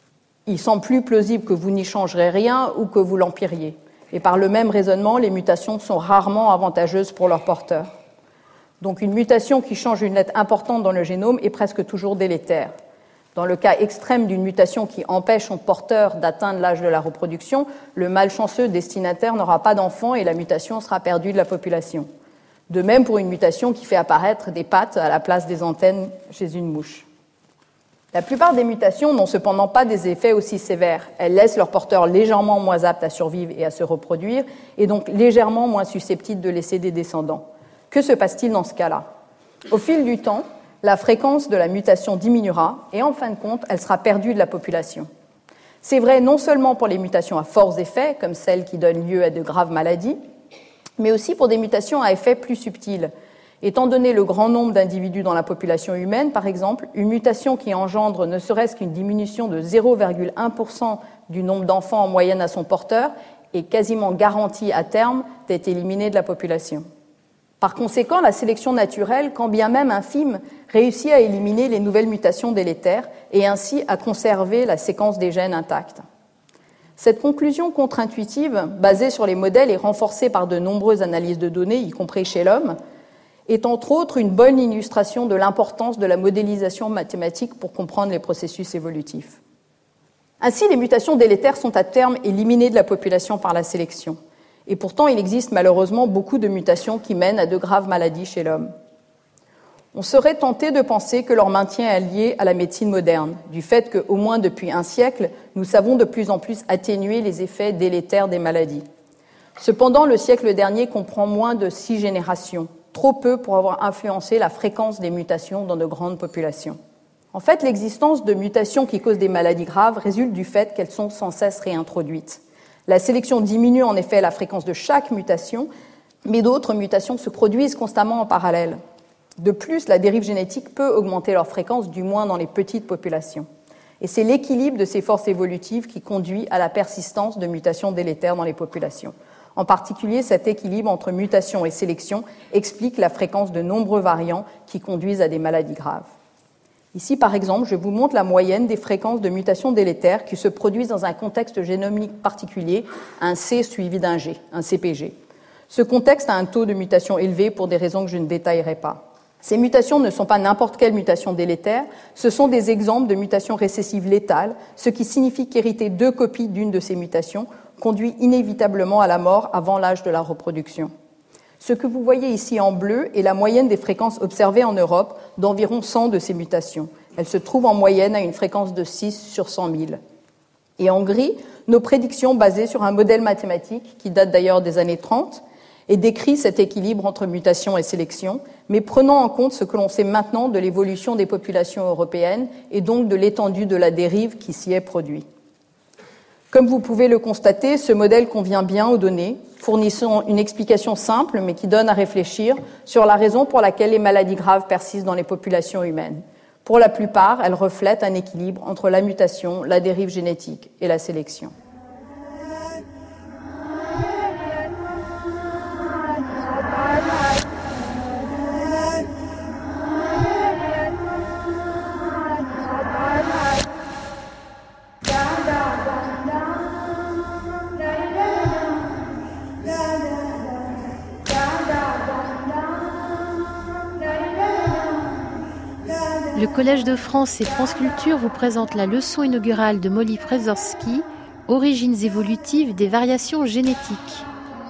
Il semble plus plausible que vous n'y changerez rien ou que vous l'empiriez. Et par le même raisonnement, les mutations sont rarement avantageuses pour leur porteur. Donc une mutation qui change une lettre importante dans le génome est presque toujours délétère. Dans le cas extrême d'une mutation qui empêche son porteur d'atteindre l'âge de la reproduction, le malchanceux destinataire n'aura pas d'enfant et la mutation sera perdue de la population. De même pour une mutation qui fait apparaître des pattes à la place des antennes chez une mouche. La plupart des mutations n'ont cependant pas des effets aussi sévères. Elles laissent leurs porteurs légèrement moins aptes à survivre et à se reproduire, et donc légèrement moins susceptibles de laisser des descendants. Que se passe-t-il dans ce cas-là ? Au fil du temps, la fréquence de la mutation diminuera, et en fin de compte, elle sera perdue de la population. C'est vrai non seulement pour les mutations à forts effets, comme celles qui donnent lieu à de graves maladies, mais aussi pour des mutations à effets plus subtils. Étant donné le grand nombre d'individus dans la population humaine, par exemple, une mutation qui engendre ne serait-ce qu'une diminution de 0,1% du nombre d'enfants en moyenne à son porteur est quasiment garantie à terme d'être éliminée de la population. Par conséquent, la sélection naturelle, quand bien même infime, réussit à éliminer les nouvelles mutations délétères et ainsi à conserver la séquence des gènes intacte. Cette conclusion contre-intuitive, basée sur les modèles et renforcée par de nombreuses analyses de données, y compris chez l'homme, est entre autres une bonne illustration de l'importance de la modélisation mathématique pour comprendre les processus évolutifs. Ainsi, les mutations délétères sont à terme éliminées de la population par la sélection. Et pourtant, il existe malheureusement beaucoup de mutations qui mènent à de graves maladies chez l'homme. On serait tenté de penser que leur maintien est lié à la médecine moderne, du fait qu'au moins depuis un siècle, nous savons de plus en plus atténuer les effets délétères des maladies. Cependant, le siècle dernier comprend moins de 6 générations, trop peu pour avoir influencé la fréquence des mutations dans de grandes populations. En fait, l'existence de mutations qui causent des maladies graves résulte du fait qu'elles sont sans cesse réintroduites. La sélection diminue en effet la fréquence de chaque mutation, mais d'autres mutations se produisent constamment en parallèle. De plus, la dérive génétique peut augmenter leur fréquence, du moins dans les petites populations. Et c'est l'équilibre de ces forces évolutives qui conduit à la persistance de mutations délétères dans les populations. En particulier, cet équilibre entre mutation et sélection explique la fréquence de nombreux variants qui conduisent à des maladies graves. Ici, par exemple, je vous montre la moyenne des fréquences de mutations délétères qui se produisent dans un contexte génomique particulier, un C suivi d'un G, un CPG. Ce contexte a un taux de mutation élevé pour des raisons que je ne détaillerai pas. Ces mutations ne sont pas n'importe quelle mutation délétère, ce sont des exemples de mutations récessives létales, ce qui signifie qu'hériter 2 copies d'une de ces mutations conduit inévitablement à la mort avant l'âge de la reproduction. Ce que vous voyez ici en bleu est la moyenne des fréquences observées en Europe d'environ 100 de ces mutations. Elles se trouvent en moyenne à une fréquence de 6 sur 100 000. Et en gris, nos prédictions basées sur un modèle mathématique qui date d'ailleurs des années 30 et décrit cet équilibre entre mutation et sélection, mais prenant en compte ce que l'on sait maintenant de l'évolution des populations européennes et donc de l'étendue de la dérive qui s'y est produite. Comme vous pouvez le constater, ce modèle convient bien aux données, fournissant une explication simple mais qui donne à réfléchir sur la raison pour laquelle les maladies graves persistent dans les populations humaines. Pour la plupart, elles reflètent un équilibre entre la mutation, la dérive génétique et la sélection. Le Collège de France et France Culture vous présente la leçon inaugurale de Molly Przeworski, Origines évolutives des variations génétiques.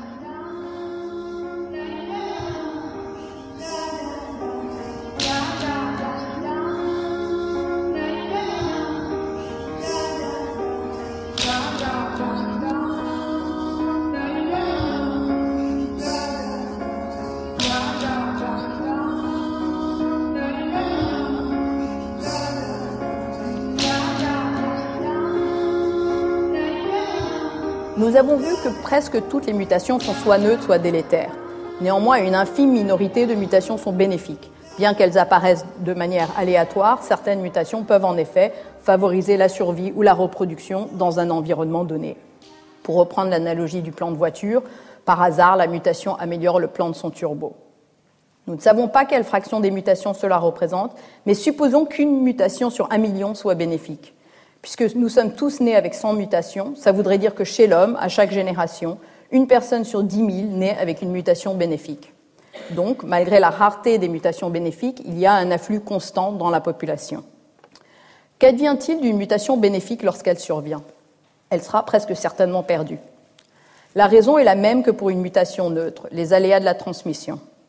Nous avons vu que presque toutes les mutations sont soit neutres, soit délétères. Néanmoins, une infime minorité de mutations sont bénéfiques. Bien qu'elles apparaissent de manière aléatoire, certaines mutations peuvent en effet favoriser la survie ou la reproduction dans un environnement donné. Pour reprendre l'analogie du plan de voiture, par hasard, la mutation améliore le plan de son turbo. Nous ne savons pas quelle fraction des mutations cela représente, mais supposons qu'une mutation sur 1 million soit bénéfique. Puisque nous sommes tous nés avec 100 mutations, ça voudrait dire que chez l'homme, à chaque génération, une personne sur 10 000 naît avec une mutation bénéfique. Donc, malgré la rareté des mutations bénéfiques, il y a un afflux constant dans la population. Qu'advient-il d'une mutation bénéfique lorsqu'elle survient ? Elle sera presque certainement perdue. La raison est la même que pour une mutation neutre, les aléas de la transmission.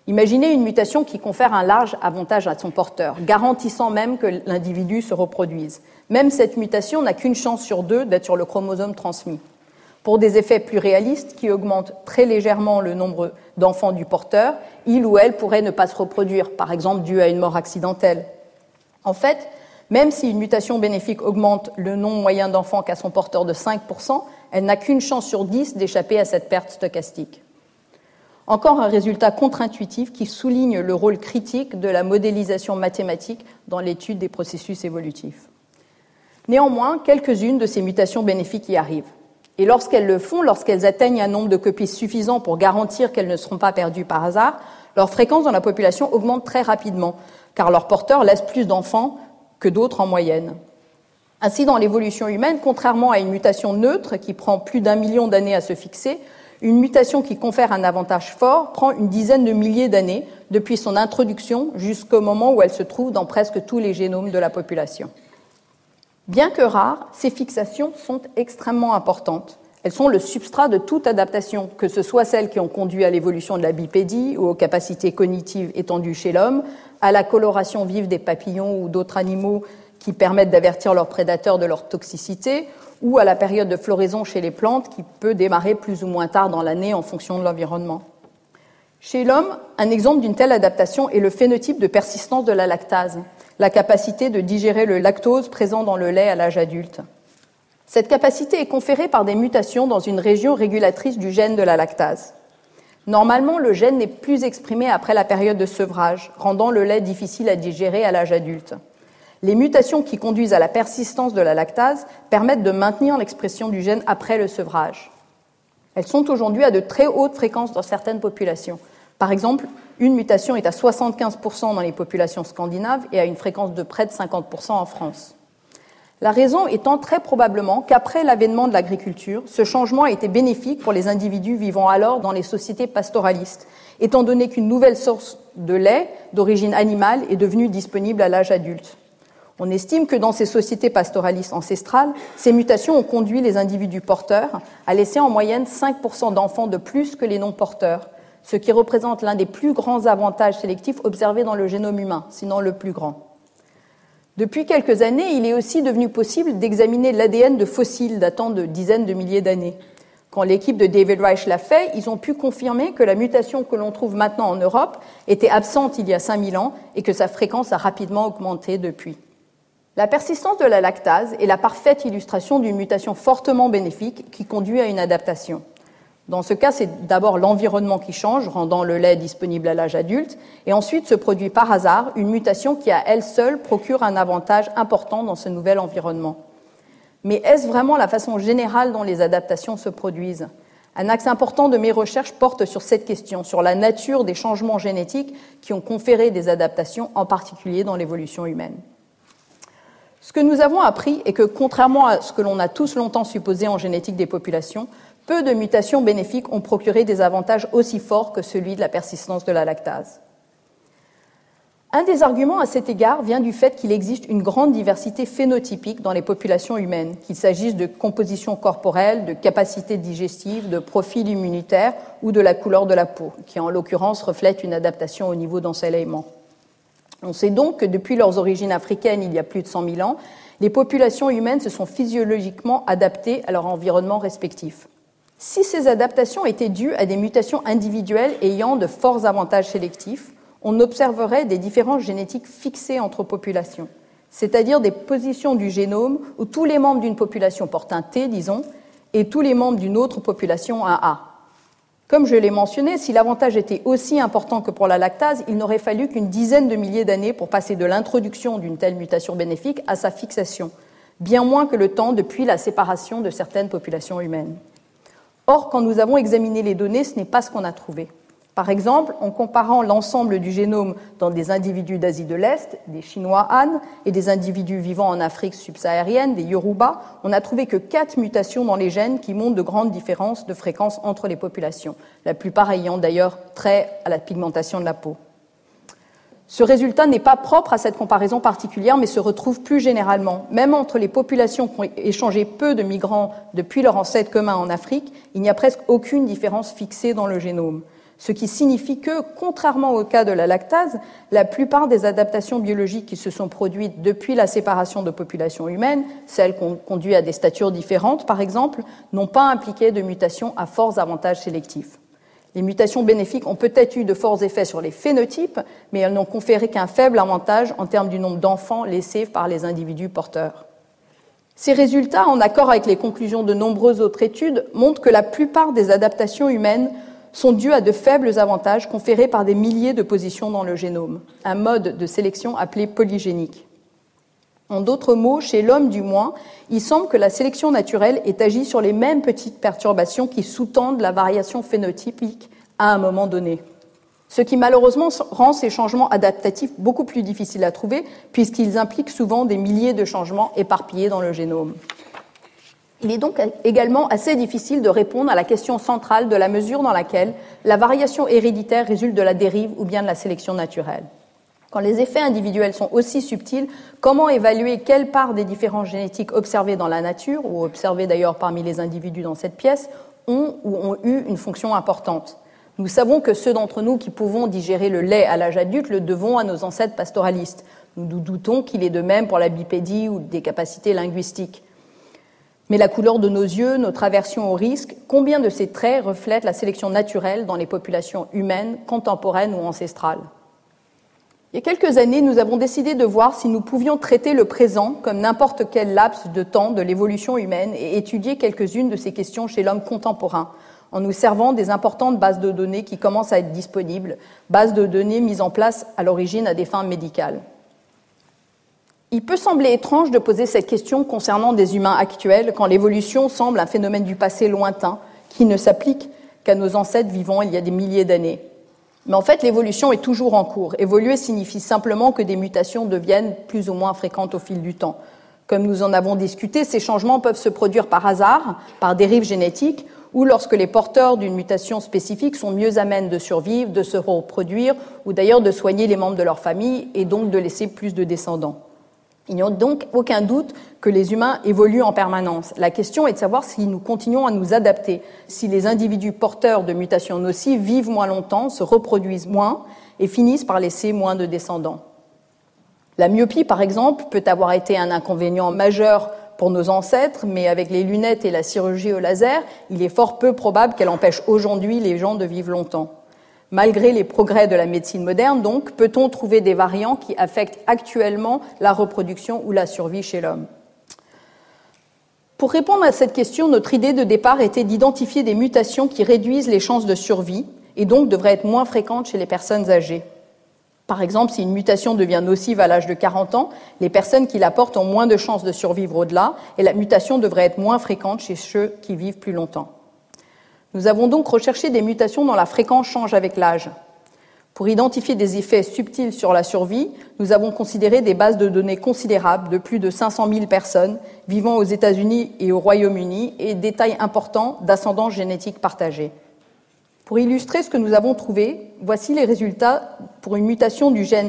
Imaginez une mutation qui confère un large avantage à son porteur, garantissant même que l'individu se reproduise. Même cette mutation n'a qu'une chance sur 2 d'être sur le chromosome transmis. Pour des effets plus réalistes, qui augmentent très légèrement le nombre d'enfants du porteur, il ou elle pourrait ne pas se reproduire, par exemple dû à une mort accidentelle. En fait, même si une mutation bénéfique augmente le nombre moyen d'enfants qu'a son porteur de 5%, elle n'a qu'une chance sur 10 d'échapper à cette perte stochastique. Encore un résultat contre-intuitif qui souligne le rôle critique de la modélisation mathématique dans l'étude des processus évolutifs. Néanmoins, quelques-unes de ces mutations bénéfiques y arrivent. Et lorsqu'elles le font, lorsqu'elles atteignent un nombre de copies suffisant pour garantir qu'elles ne seront pas perdues par hasard, leur fréquence dans la population augmente très rapidement, car leurs porteurs laissent plus d'enfants que d'autres en moyenne. Ainsi, dans l'évolution humaine, contrairement à une mutation neutre qui prend plus d'1 million d'années à se fixer, une mutation qui confère un avantage fort prend une dizaine de milliers d'années depuis son introduction jusqu'au moment où elle se trouve dans presque tous les génomes de la population. Bien que rares, ces fixations sont extrêmement importantes. Elles sont le substrat de toute adaptation, que ce soit celles qui ont conduit à l'évolution de la bipédie ou aux capacités cognitives étendues chez l'homme, à la coloration vive des papillons ou d'autres animaux qui permettent d'avertir leurs prédateurs de leur toxicité, ou à la période de floraison chez les plantes qui peut démarrer plus ou moins tard dans l'année en fonction de l'environnement. Chez l'homme, un exemple d'une telle adaptation est le phénotype de persistance de la lactase, la capacité de digérer le lactose présent dans le lait à l'âge adulte. Cette capacité est conférée par des mutations dans une région régulatrice du gène de la lactase. Normalement, le gène n'est plus exprimé après la période de sevrage, rendant le lait difficile à digérer à l'âge adulte. Les mutations qui conduisent à la persistance de la lactase permettent de maintenir l'expression du gène après le sevrage. Elles sont aujourd'hui à de très hautes fréquences dans certaines populations. Par exemple, une mutation est à 75% dans les populations scandinaves et à une fréquence de près de 50% en France. La raison étant très probablement qu'après l'avènement de l'agriculture, ce changement a été bénéfique pour les individus vivant alors dans les sociétés pastoralistes, étant donné qu'une nouvelle source de lait d'origine animale est devenue disponible à l'âge adulte. On estime que dans ces sociétés pastoralistes ancestrales, ces mutations ont conduit les individus porteurs à laisser en moyenne 5% d'enfants de plus que les non-porteurs, ce qui représente l'un des plus grands avantages sélectifs observés dans le génome humain, sinon le plus grand. Depuis quelques années, il est aussi devenu possible d'examiner l'ADN de fossiles datant de dizaines de milliers d'années. Quand l'équipe de David Reich l'a fait, ils ont pu confirmer que la mutation que l'on trouve maintenant en Europe était absente il y a 5000 ans et que sa fréquence a rapidement augmenté depuis. La persistance de la lactase est la parfaite illustration d'une mutation fortement bénéfique qui conduit à une adaptation. Dans ce cas, c'est d'abord l'environnement qui change, rendant le lait disponible à l'âge adulte, et ensuite se produit par hasard une mutation qui, à elle seule, procure un avantage important dans ce nouvel environnement. Mais est-ce vraiment la façon générale dont les adaptations se produisent ? Un axe important de mes recherches porte sur cette question, sur la nature des changements génétiques qui ont conféré des adaptations, en particulier dans l'évolution humaine. Ce que nous avons appris est que, contrairement à ce que l'on a tous longtemps supposé en génétique des populations, peu de mutations bénéfiques ont procuré des avantages aussi forts que celui de la persistance de la lactase. Un des arguments à cet égard vient du fait qu'il existe une grande diversité phénotypique dans les populations humaines, qu'il s'agisse de composition corporelle, de capacité digestive, de profil immunitaire ou de la couleur de la peau, qui en l'occurrence reflète une adaptation au niveau d'ensoleillement. On sait donc que depuis leurs origines africaines, il y a plus de 100 000 ans, les populations humaines se sont physiologiquement adaptées à leur environnement respectif. Si ces adaptations étaient dues à des mutations individuelles ayant de forts avantages sélectifs, on observerait des différences génétiques fixées entre populations, c'est-à-dire des positions du génome où tous les membres d'une population portent un T, disons, et tous les membres d'une autre population un A. Comme je l'ai mentionné, si l'avantage était aussi important que pour la lactase, il n'aurait fallu qu'une dizaine de milliers d'années pour passer de l'introduction d'une telle mutation bénéfique à sa fixation, bien moins que le temps depuis la séparation de certaines populations humaines. Or, quand nous avons examiné les données, ce n'est pas ce qu'on a trouvé. Par exemple, en comparant l'ensemble du génome dans des individus d'Asie de l'Est, des Chinois Han, et des individus vivant en Afrique subsaharienne, des Yoruba, on n'a trouvé que 4 mutations dans les gènes qui montrent de grandes différences de fréquence entre les populations, la plupart ayant d'ailleurs trait à la pigmentation de la peau. Ce résultat n'est pas propre à cette comparaison particulière, mais se retrouve plus généralement. Même entre les populations qui ont échangé peu de migrants depuis leur ancêtre commun en Afrique, il n'y a presque aucune différence fixée dans le génome. Ce qui signifie que, contrairement au cas de la lactase, la plupart des adaptations biologiques qui se sont produites depuis la séparation de populations humaines, celles qui ont conduit à des statures différentes par exemple, n'ont pas impliqué de mutations à forts avantages sélectifs. Les mutations bénéfiques ont peut-être eu de forts effets sur les phénotypes, mais elles n'ont conféré qu'un faible avantage en termes du nombre d'enfants laissés par les individus porteurs. Ces résultats, en accord avec les conclusions de nombreuses autres études, montrent que la plupart des adaptations humaines sont dues à de faibles avantages conférés par des milliers de positions dans le génome, un mode de sélection appelé polygénique. En d'autres mots, chez l'homme du moins, il semble que la sélection naturelle ait agi sur les mêmes petites perturbations qui sous-tendent la variation phénotypique à un moment donné. Ce qui malheureusement rend ces changements adaptatifs beaucoup plus difficiles à trouver, puisqu'ils impliquent souvent des milliers de changements éparpillés dans le génome. Il est donc également assez difficile de répondre à la question centrale de la mesure dans laquelle la variation héréditaire résulte de la dérive ou bien de la sélection naturelle. Quand les effets individuels sont aussi subtils, comment évaluer quelle part des différences génétiques observées dans la nature, ou observées d'ailleurs parmi les individus dans cette pièce, ont ou ont eu une fonction importante ? Nous savons que ceux d'entre nous qui pouvons digérer le lait à l'âge adulte le devons à nos ancêtres pastoralistes. Nous doutons qu'il est de même pour la bipédie ou des capacités linguistiques. Mais la couleur de nos yeux, notre aversion au risque, combien de ces traits reflètent la sélection naturelle dans les populations humaines, contemporaines ou ancestrales ? Il y a quelques années, nous avons décidé de voir si nous pouvions traiter le présent comme n'importe quel laps de temps de l'évolution humaine et étudier quelques-unes de ces questions chez l'homme contemporain, en nous servant des importantes bases de données qui commencent à être disponibles, bases de données mises en place à l'origine à des fins médicales. Il peut sembler étrange de poser cette question concernant des humains actuels quand l'évolution semble un phénomène du passé lointain qui ne s'applique qu'à nos ancêtres vivant il y a des milliers d'années. Mais en fait, l'évolution est toujours en cours. Évoluer signifie simplement que des mutations deviennent plus ou moins fréquentes au fil du temps. Comme nous en avons discuté, ces changements peuvent se produire par hasard, par dérive génétique, ou lorsque les porteurs d'une mutation spécifique sont mieux à même de survivre, de se reproduire, ou d'ailleurs de soigner les membres de leur famille, et donc de laisser plus de descendants. Il n'y a donc aucun doute que les humains évoluent en permanence. La question est de savoir si nous continuons à nous adapter, si les individus porteurs de mutations nocives vivent moins longtemps, se reproduisent moins et finissent par laisser moins de descendants. La myopie, par exemple, peut avoir été un inconvénient majeur pour nos ancêtres, mais avec les lunettes et la chirurgie au laser, il est fort peu probable qu'elle empêche aujourd'hui les gens de vivre longtemps. Malgré les progrès de la médecine moderne, donc, peut-on trouver des variants qui affectent actuellement la reproduction ou la survie chez l'homme ? Pour répondre à cette question, notre idée de départ était d'identifier des mutations qui réduisent les chances de survie et donc devraient être moins fréquentes chez les personnes âgées. Par exemple, si une mutation devient nocive à l'âge de 40 ans, les personnes qui la portent ont moins de chances de survivre au-delà et la mutation devrait être moins fréquente chez ceux qui vivent plus longtemps. Nous avons donc recherché des mutations dont la fréquence change avec l'âge. Pour identifier des effets subtils sur la survie, nous avons considéré des bases de données considérables de plus de 500 000 personnes vivant aux États-Unis et au Royaume-Uni et des tailles importantes d'ascendance génétique partagée. Pour illustrer ce que nous avons trouvé, voici les résultats pour une mutation du gène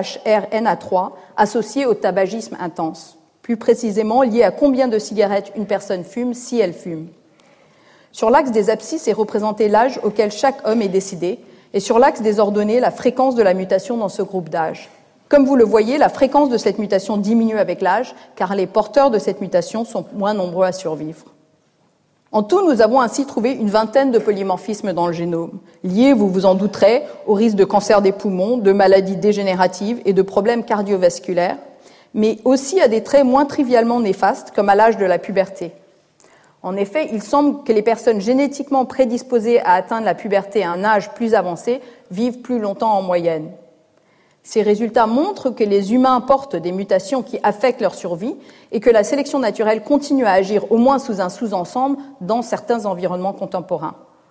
CHRNA3 associée au tabagisme intense, plus précisément liée à combien de cigarettes une personne fume si elle fume. Sur l'axe des abscisses est représenté l'âge auquel chaque homme est décédé, et sur l'axe des ordonnées, la fréquence de la mutation dans ce groupe d'âge. Comme vous le voyez, la fréquence de cette mutation diminue avec l'âge, car les porteurs de cette mutation sont moins nombreux à survivre. En tout, nous avons ainsi trouvé une vingtaine de polymorphismes dans le génome, liés, vous vous en douterez, au risque de cancer des poumons, de maladies dégénératives et de problèmes cardiovasculaires, mais aussi à des traits moins trivialement néfastes, comme à l'âge de la puberté. En effet, il semble que les personnes génétiquement prédisposées à atteindre la puberté à un âge plus avancé vivent plus longtemps en moyenne. Ces résultats montrent que les humains portent des mutations qui affectent leur survie et que la sélection naturelle continue à agir au moins sous un sous-ensemble dans certains environnements contemporains.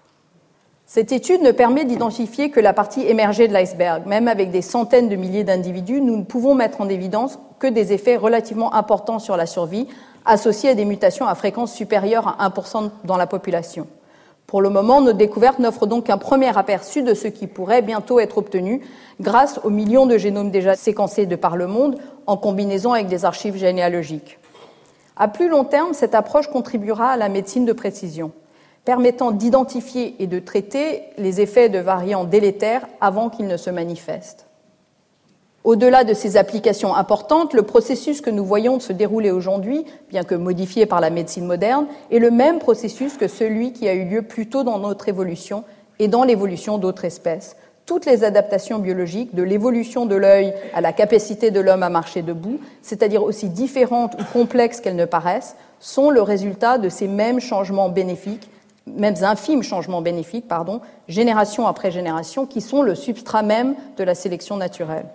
Cette étude ne permet d'identifier que la partie émergée de l'iceberg. Même avec des centaines de milliers d'individus, nous ne pouvons mettre en évidence que des effets relativement importants sur la survie, associés à des mutations à fréquence supérieure à 1% dans la population. Pour le moment, nos découvertes n'offrent donc qu'un premier aperçu de ce qui pourrait bientôt être obtenu grâce aux millions de génomes déjà séquencés de par le monde en combinaison avec des archives généalogiques. À plus long terme, cette approche contribuera à la médecine de précision. permettant d'identifier et de traiter les effets de variants délétères avant qu'ils ne se manifestent. Au-delà de ces applications importantes, le processus que nous voyons se dérouler aujourd'hui, bien que modifié par la médecine moderne, est le même processus que celui qui a eu lieu plus tôt dans notre évolution et dans l'évolution d'autres espèces. Toutes les adaptations biologiques, de l'évolution de l'œil à la capacité de l'homme à marcher debout, c'est-à-dire aussi différentes ou complexes qu'elles ne paraissent, sont le résultat de ces mêmes changements bénéfiques, mêmes infimes changements bénéfiques, génération après génération, qui sont le substrat même de la sélection naturelle.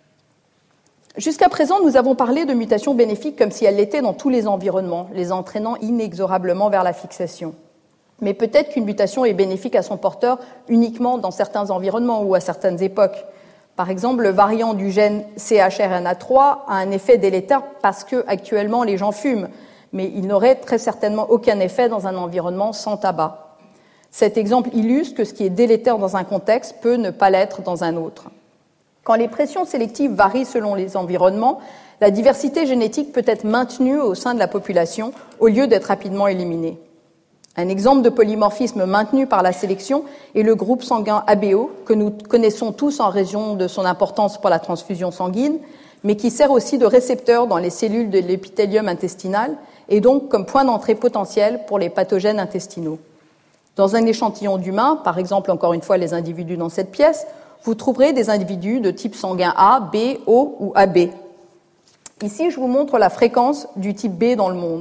Jusqu'à présent, nous avons parlé de mutations bénéfiques comme si elles l'étaient dans tous les environnements, les entraînant inexorablement vers la fixation. Mais peut-être qu'une mutation est bénéfique à son porteur uniquement dans certains environnements ou à certaines époques. Par exemple, le variant du gène CHRNA3 a un effet délétère parce que actuellement les gens fument, mais il n'aurait très certainement aucun effet dans un environnement sans tabac. Cet exemple illustre que ce qui est délétère dans un contexte peut ne pas l'être dans un autre. Quand les pressions sélectives varient selon les environnements, la diversité génétique peut être maintenue au sein de la population au lieu d'être rapidement éliminée. Un exemple de polymorphisme maintenu par la sélection est le groupe sanguin ABO, que nous connaissons tous en raison de son importance pour la transfusion sanguine, mais qui sert aussi de récepteur dans les cellules de l'épithélium intestinal et donc comme point d'entrée potentiel pour les pathogènes intestinaux. Dans un échantillon d'humains, par exemple encore une fois les individus dans cette pièce, vous trouverez des individus de type sanguin A, B, O ou AB. Ici, je vous montre la fréquence du type B dans le monde.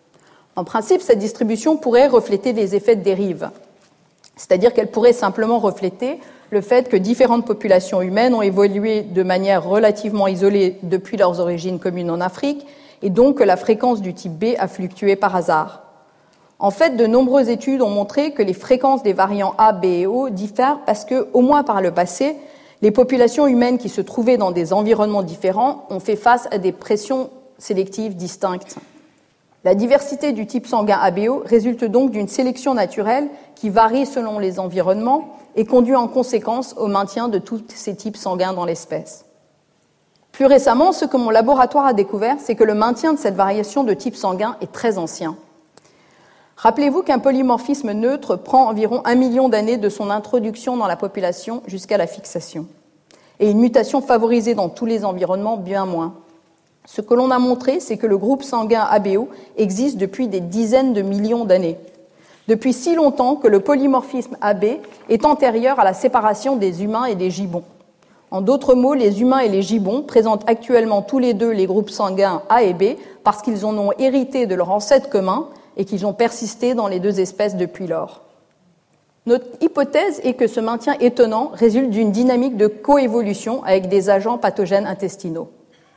En principe, cette distribution pourrait refléter des effets de dérive, c'est-à-dire qu'elle pourrait simplement refléter le fait que différentes populations humaines ont évolué de manière relativement isolée depuis leurs origines communes en Afrique, et donc que la fréquence du type B a fluctué par hasard. En fait, de nombreuses études ont montré que les fréquences des variants A, B et O diffèrent parce que, au moins par le passé, les populations humaines qui se trouvaient dans des environnements différents ont fait face à des pressions sélectives distinctes. La diversité du type sanguin ABO résulte donc d'une sélection naturelle qui varie selon les environnements et conduit en conséquence au maintien de tous ces types sanguins dans l'espèce. Plus récemment, ce que mon laboratoire a découvert, c'est que le maintien de cette variation de type sanguin est très ancien. Rappelez-vous qu'un polymorphisme neutre prend environ 1 million d'années de son introduction dans la population jusqu'à la fixation, et une mutation favorisée dans tous les environnements bien moins. Ce que l'on a montré, c'est que le groupe sanguin ABO existe depuis des dizaines de millions d'années, depuis si longtemps que le polymorphisme AB est antérieur à la séparation des humains et des gibbons. En d'autres mots, les humains et les gibbons présentent actuellement tous les deux les groupes sanguins A et B parce qu'ils en ont hérité de leur ancêtre commun et qu'ils ont persisté dans les deux espèces depuis lors. Notre hypothèse est que ce maintien étonnant résulte d'une dynamique de coévolution avec des agents pathogènes intestinaux.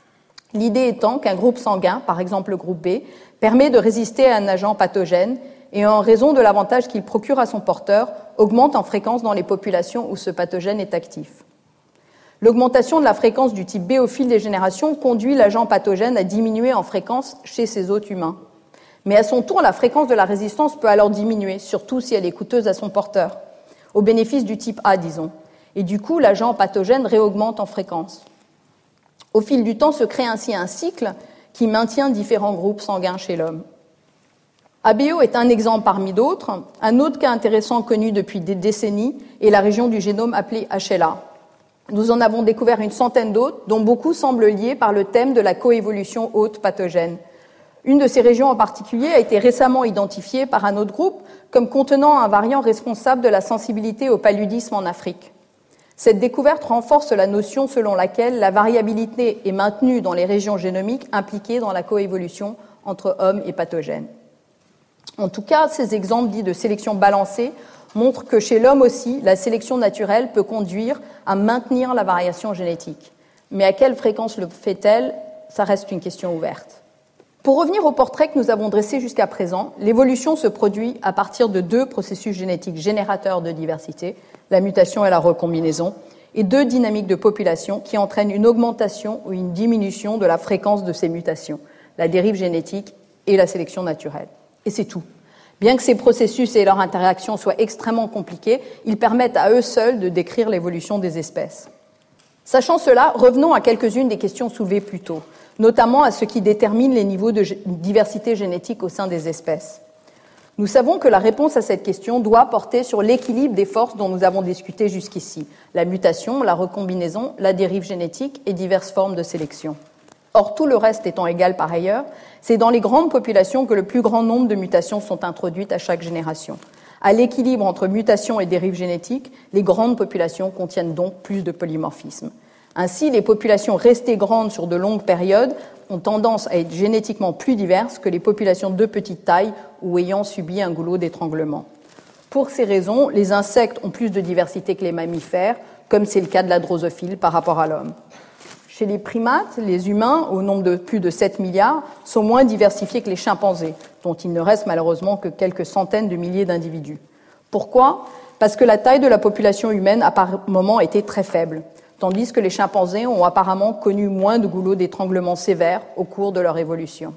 L'idée étant qu'un groupe sanguin, par exemple le groupe B, permet de résister à un agent pathogène et en raison de l'avantage qu'il procure à son porteur, augmente en fréquence dans les populations où ce pathogène est actif. L'augmentation de la fréquence du type B au fil des générations conduit l'agent pathogène à diminuer en fréquence chez ses hôtes humains. Mais à son tour, la fréquence de la résistance peut alors diminuer, surtout si elle est coûteuse à son porteur, au bénéfice du type A, disons. Et du coup, l'agent pathogène réaugmente en fréquence. Au fil du temps se crée ainsi un cycle qui maintient différents groupes sanguins chez l'homme. ABO est un exemple parmi d'autres. Un autre cas intéressant connu depuis des décennies est la région du génome appelée HLA. Nous en avons découvert une centaine d'autres, dont beaucoup semblent liés par le thème de la coévolution hôte pathogène. Une de ces régions en particulier a été récemment identifiée par un autre groupe comme contenant un variant responsable de la sensibilité au paludisme en Afrique. Cette découverte renforce la notion selon laquelle la variabilité est maintenue dans les régions génomiques impliquées dans la coévolution entre hommes et pathogènes. En tout cas, ces exemples dits de sélection balancée montrent que chez l'homme aussi, la sélection naturelle peut conduire à maintenir la variation génétique. Mais à quelle fréquence le fait-elle ? Ça reste une question ouverte. Pour revenir au portrait que nous avons dressé jusqu'à présent, l'évolution se produit à partir de deux processus génétiques générateurs de diversité, la mutation et la recombinaison, et deux dynamiques de population qui entraînent une augmentation ou une diminution de la fréquence de ces mutations, la dérive génétique et la sélection naturelle. Et c'est tout. Bien que ces processus et leurs interactions soient extrêmement compliqués, ils permettent à eux seuls de décrire l'évolution des espèces. Sachant cela, revenons à quelques-unes des questions soulevées plus tôt, notamment à ce qui détermine les niveaux de diversité génétique au sein des espèces. Nous savons que la réponse à cette question doit porter sur l'équilibre des forces dont nous avons discuté jusqu'ici, la mutation, la recombinaison, la dérive génétique et diverses formes de sélection. Or, tout le reste étant égal par ailleurs, c'est dans les grandes populations que le plus grand nombre de mutations sont introduites à chaque génération. À l'équilibre entre mutation et dérive génétique, les grandes populations contiennent donc plus de polymorphisme. Ainsi, les populations restées grandes sur de longues périodes ont tendance à être génétiquement plus diverses que les populations de petite taille ou ayant subi un goulot d'étranglement. Pour ces raisons, les insectes ont plus de diversité que les mammifères, comme c'est le cas de la drosophile par rapport à l'homme. Chez les primates, les humains, au nombre de plus de 7 milliards, sont moins diversifiés que les chimpanzés, dont il ne reste malheureusement que quelques centaines de milliers d'individus. Pourquoi ? Parce que la taille de la population humaine a par moments été très faible, tandis que les chimpanzés ont apparemment connu moins de goulots d'étranglement sévères au cours de leur évolution.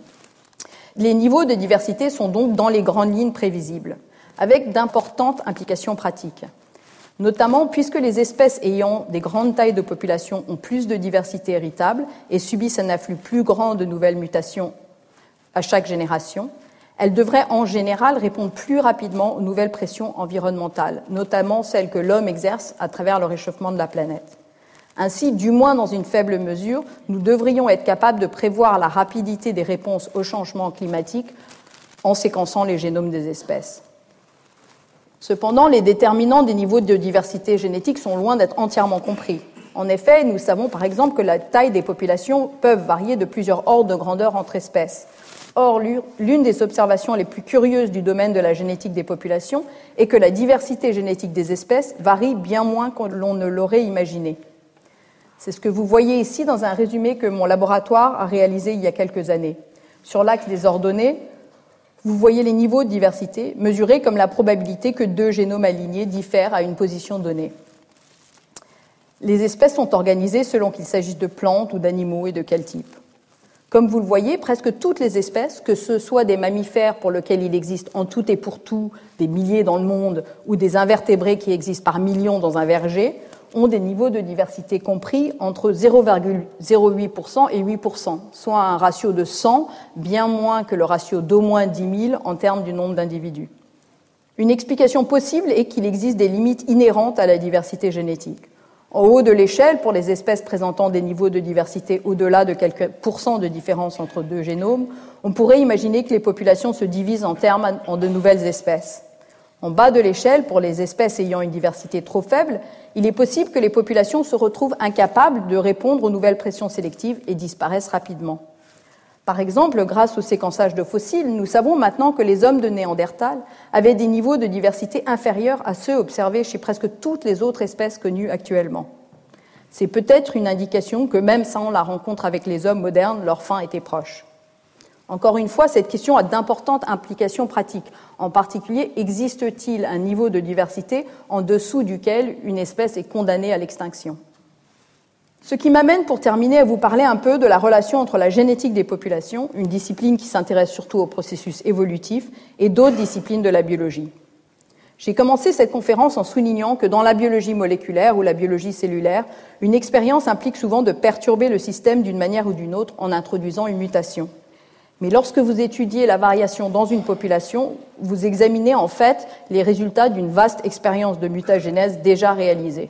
Les niveaux de diversité sont donc dans les grandes lignes prévisibles, avec d'importantes implications pratiques. Notamment puisque les espèces ayant des grandes tailles de population ont plus de diversité héritable et subissent un afflux plus grand de nouvelles mutations à chaque génération, elles devraient en général répondre plus rapidement aux nouvelles pressions environnementales, notamment celles que l'homme exerce à travers le réchauffement de la planète. Ainsi, du moins dans une faible mesure, nous devrions être capables de prévoir la rapidité des réponses au changement climatique en séquençant les génomes des espèces. Cependant, les déterminants des niveaux de diversité génétique sont loin d'être entièrement compris. En effet, nous savons par exemple que la taille des populations peut varier de plusieurs ordres de grandeur entre espèces. Or, l'une des observations les plus curieuses du domaine de la génétique des populations est que la diversité génétique des espèces varie bien moins que l'on ne l'aurait imaginé. C'est ce que vous voyez ici dans un résumé que mon laboratoire a réalisé il y a quelques années. Sur l'axe des ordonnées, vous voyez les niveaux de diversité mesurés comme la probabilité que deux génomes alignés diffèrent à une position donnée. Les espèces sont organisées selon qu'il s'agisse de plantes ou d'animaux et de quel type. Comme vous le voyez, presque toutes les espèces, que ce soit des mammifères pour lesquels il existe en tout et pour tout des milliers dans le monde ou des invertébrés qui existent par millions dans un verger, ont des niveaux de diversité compris entre 0,08% et 8%, soit un ratio de 100, bien moins que le ratio d'au moins 10 000 en termes du nombre d'individus. Une explication possible est qu'il existe des limites inhérentes à la diversité génétique. En haut de l'échelle, pour les espèces présentant des niveaux de diversité au-delà de quelques pourcents de différence entre deux génomes, on pourrait imaginer que les populations se divisent en de nouvelles espèces. En bas de l'échelle, pour les espèces ayant une diversité trop faible, il est possible que les populations se retrouvent incapables de répondre aux nouvelles pressions sélectives et disparaissent rapidement. Par exemple, grâce au séquençage de fossiles, nous savons maintenant que les hommes de Néandertal avaient des niveaux de diversité inférieurs à ceux observés chez presque toutes les autres espèces connues actuellement. C'est peut-être une indication que même sans la rencontre avec les hommes modernes, leur fin était proche. Encore une fois, cette question a d'importantes implications pratiques. En particulier, existe-t-il un niveau de diversité en dessous duquel une espèce est condamnée à l'extinction ? Ce qui m'amène pour terminer à vous parler un peu de la relation entre la génétique des populations, une discipline qui s'intéresse surtout aux processus évolutifs, et d'autres disciplines de la biologie. J'ai commencé cette conférence en soulignant que dans la biologie moléculaire ou la biologie cellulaire, une expérience implique souvent de perturber le système d'une manière ou d'une autre en introduisant une mutation. Mais lorsque vous étudiez la variation dans une population, vous examinez en fait les résultats d'une vaste expérience de mutagénèse déjà réalisée.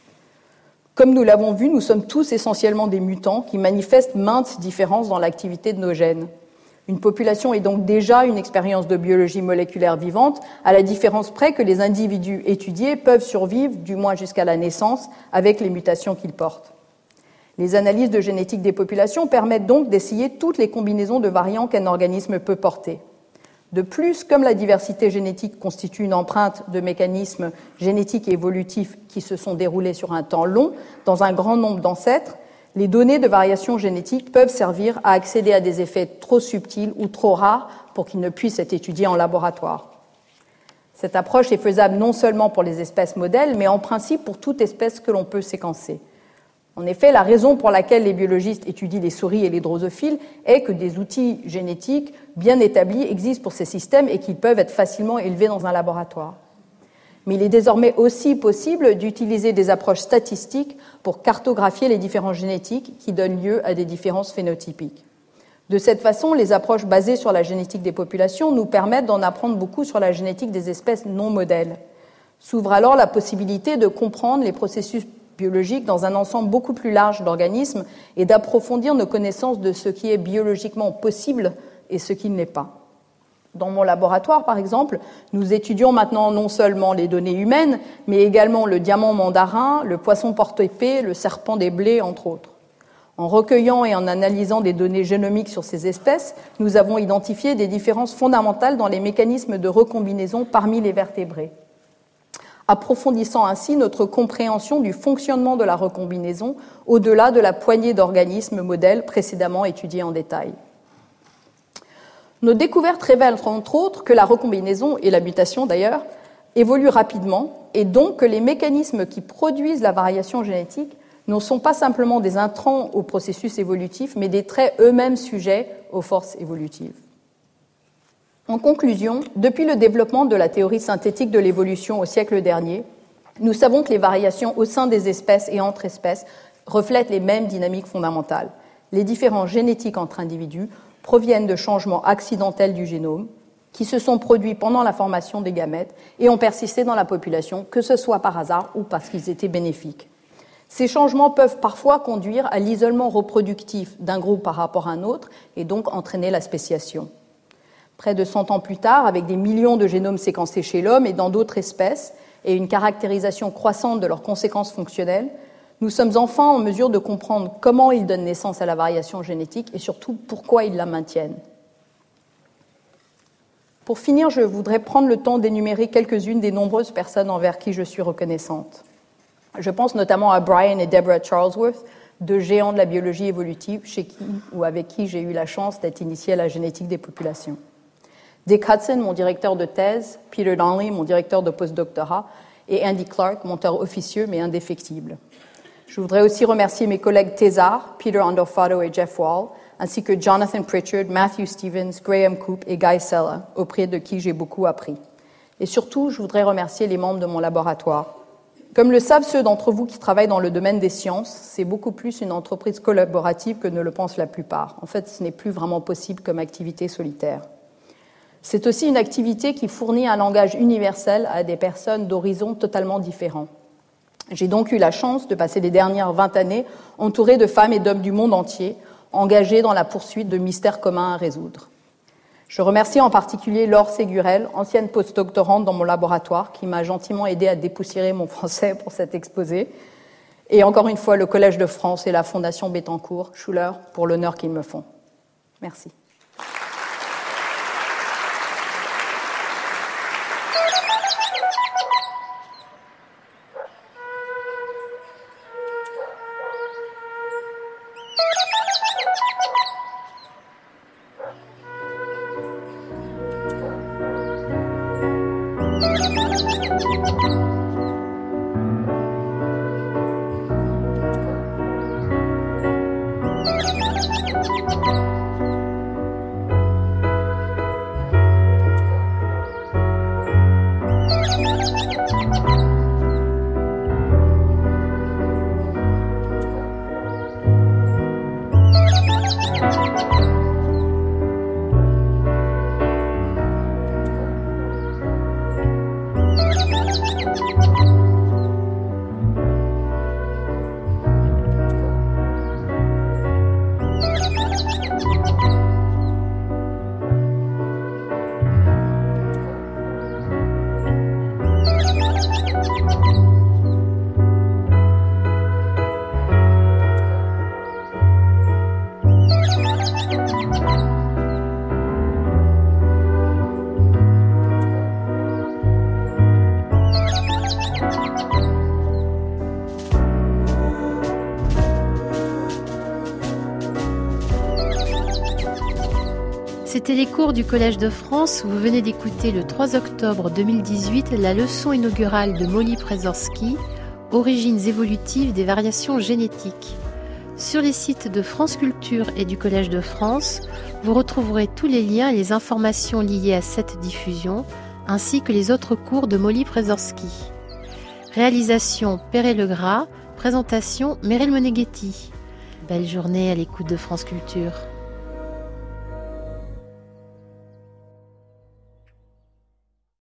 Comme nous l'avons vu, nous sommes tous essentiellement des mutants qui manifestent maintes différences dans l'activité de nos gènes. Une population est donc déjà une expérience de biologie moléculaire vivante, à la différence près que les individus étudiés peuvent survivre, du moins jusqu'à la naissance, avec les mutations qu'ils portent. Les analyses de génétique des populations permettent donc d'essayer toutes les combinaisons de variants qu'un organisme peut porter. De plus, comme la diversité génétique constitue une empreinte de mécanismes génétiques et évolutifs qui se sont déroulés sur un temps long, dans un grand nombre d'ancêtres, les données de variation génétique peuvent servir à accéder à des effets trop subtils ou trop rares pour qu'ils ne puissent être étudiés en laboratoire. Cette approche est faisable non seulement pour les espèces modèles, mais en principe pour toute espèce que l'on peut séquencer. En effet, la raison pour laquelle les biologistes étudient les souris et les drosophiles est que des outils génétiques bien établis existent pour ces systèmes et qu'ils peuvent être facilement élevés dans un laboratoire. Mais il est désormais aussi possible d'utiliser des approches statistiques pour cartographier les différences génétiques qui donnent lieu à des différences phénotypiques. De cette façon, les approches basées sur la génétique des populations nous permettent d'en apprendre beaucoup sur la génétique des espèces non modèles. S'ouvre alors la possibilité de comprendre les processus biologiques dans un ensemble beaucoup plus large d'organismes et d'approfondir nos connaissances de ce qui est biologiquement possible et ce qui ne l'est pas. Dans mon laboratoire, par exemple, nous étudions maintenant non seulement les données humaines, mais également le diamant mandarin, le poisson porte-épée, le serpent des blés, entre autres. En recueillant et en analysant des données génomiques sur ces espèces, nous avons identifié des différences fondamentales dans les mécanismes de recombinaison parmi les vertébrés, approfondissant ainsi notre compréhension du fonctionnement de la recombinaison au-delà de la poignée d'organismes modèles précédemment étudiés en détail. Nos découvertes révèlent entre autres que la recombinaison, et la mutation d'ailleurs, évoluent rapidement et donc que les mécanismes qui produisent la variation génétique ne sont pas simplement des intrants au processus évolutif, mais des traits eux-mêmes sujets aux forces évolutives. En conclusion, depuis le développement de la théorie synthétique de l'évolution au siècle dernier, nous savons que les variations au sein des espèces et entre espèces reflètent les mêmes dynamiques fondamentales. Les différences génétiques entre individus proviennent de changements accidentels du génome qui se sont produits pendant la formation des gamètes et ont persisté dans la population, que ce soit par hasard ou parce qu'ils étaient bénéfiques. Ces changements peuvent parfois conduire à l'isolement reproductif d'un groupe par rapport à un autre et donc entraîner la spéciation. Près de 100 ans plus tard, avec des millions de génomes séquencés chez l'homme et dans d'autres espèces et une caractérisation croissante de leurs conséquences fonctionnelles, nous sommes enfin en mesure de comprendre comment ils donnent naissance à la variation génétique et surtout pourquoi ils la maintiennent. Pour finir, je voudrais prendre le temps d'énumérer quelques-unes des nombreuses personnes envers qui je suis reconnaissante. Je pense notamment à Brian et Deborah Charlesworth, deux géants de la biologie évolutive chez qui ou avec qui j'ai eu la chance d'être initiée à la génétique des populations. Dick Hudson, mon directeur de thèse, Peter Donnelly, mon directeur de postdoctorat, et Andy Clark, monteur officieux mais indéfectible. Je voudrais aussi remercier mes collègues thésards, Peter Andofato et Jeff Wall, ainsi que Jonathan Pritchard, Matthew Stevens, Graham Coop et Guy Sella, auprès de qui j'ai beaucoup appris. Et surtout, je voudrais remercier les membres de mon laboratoire. Comme le savent ceux d'entre vous qui travaillent dans le domaine des sciences, c'est beaucoup plus une entreprise collaborative que ne le pensent la plupart. En fait, ce n'est plus vraiment possible comme activité solitaire. C'est aussi une activité qui fournit un langage universel à des personnes d'horizons totalement différents. J'ai donc eu la chance de passer les dernières 20 années entourée de femmes et d'hommes du monde entier, engagés dans la poursuite de mystères communs à résoudre. Je remercie en particulier Laure Ségurel, ancienne postdoctorante dans mon laboratoire, qui m'a gentiment aidée à dépoussiérer mon français pour cet exposé. Et encore une fois, le Collège de France et la Fondation Bettencourt, Schuller, pour l'honneur qu'ils me font. Merci. C'était les cours du Collège de France. Vous venez d'écouter le 3 octobre 2018 la leçon inaugurale de Molly Przeworski, Origines évolutives des variations génétiques. Sur les sites de France Culture et du Collège de France, vous retrouverez tous les liens et les informations liées à cette diffusion, ainsi que les autres cours de Molly Przeworski. Réalisation Perret Legras, présentation Meryl Moneghetti. Belle journée à l'écoute de France Culture.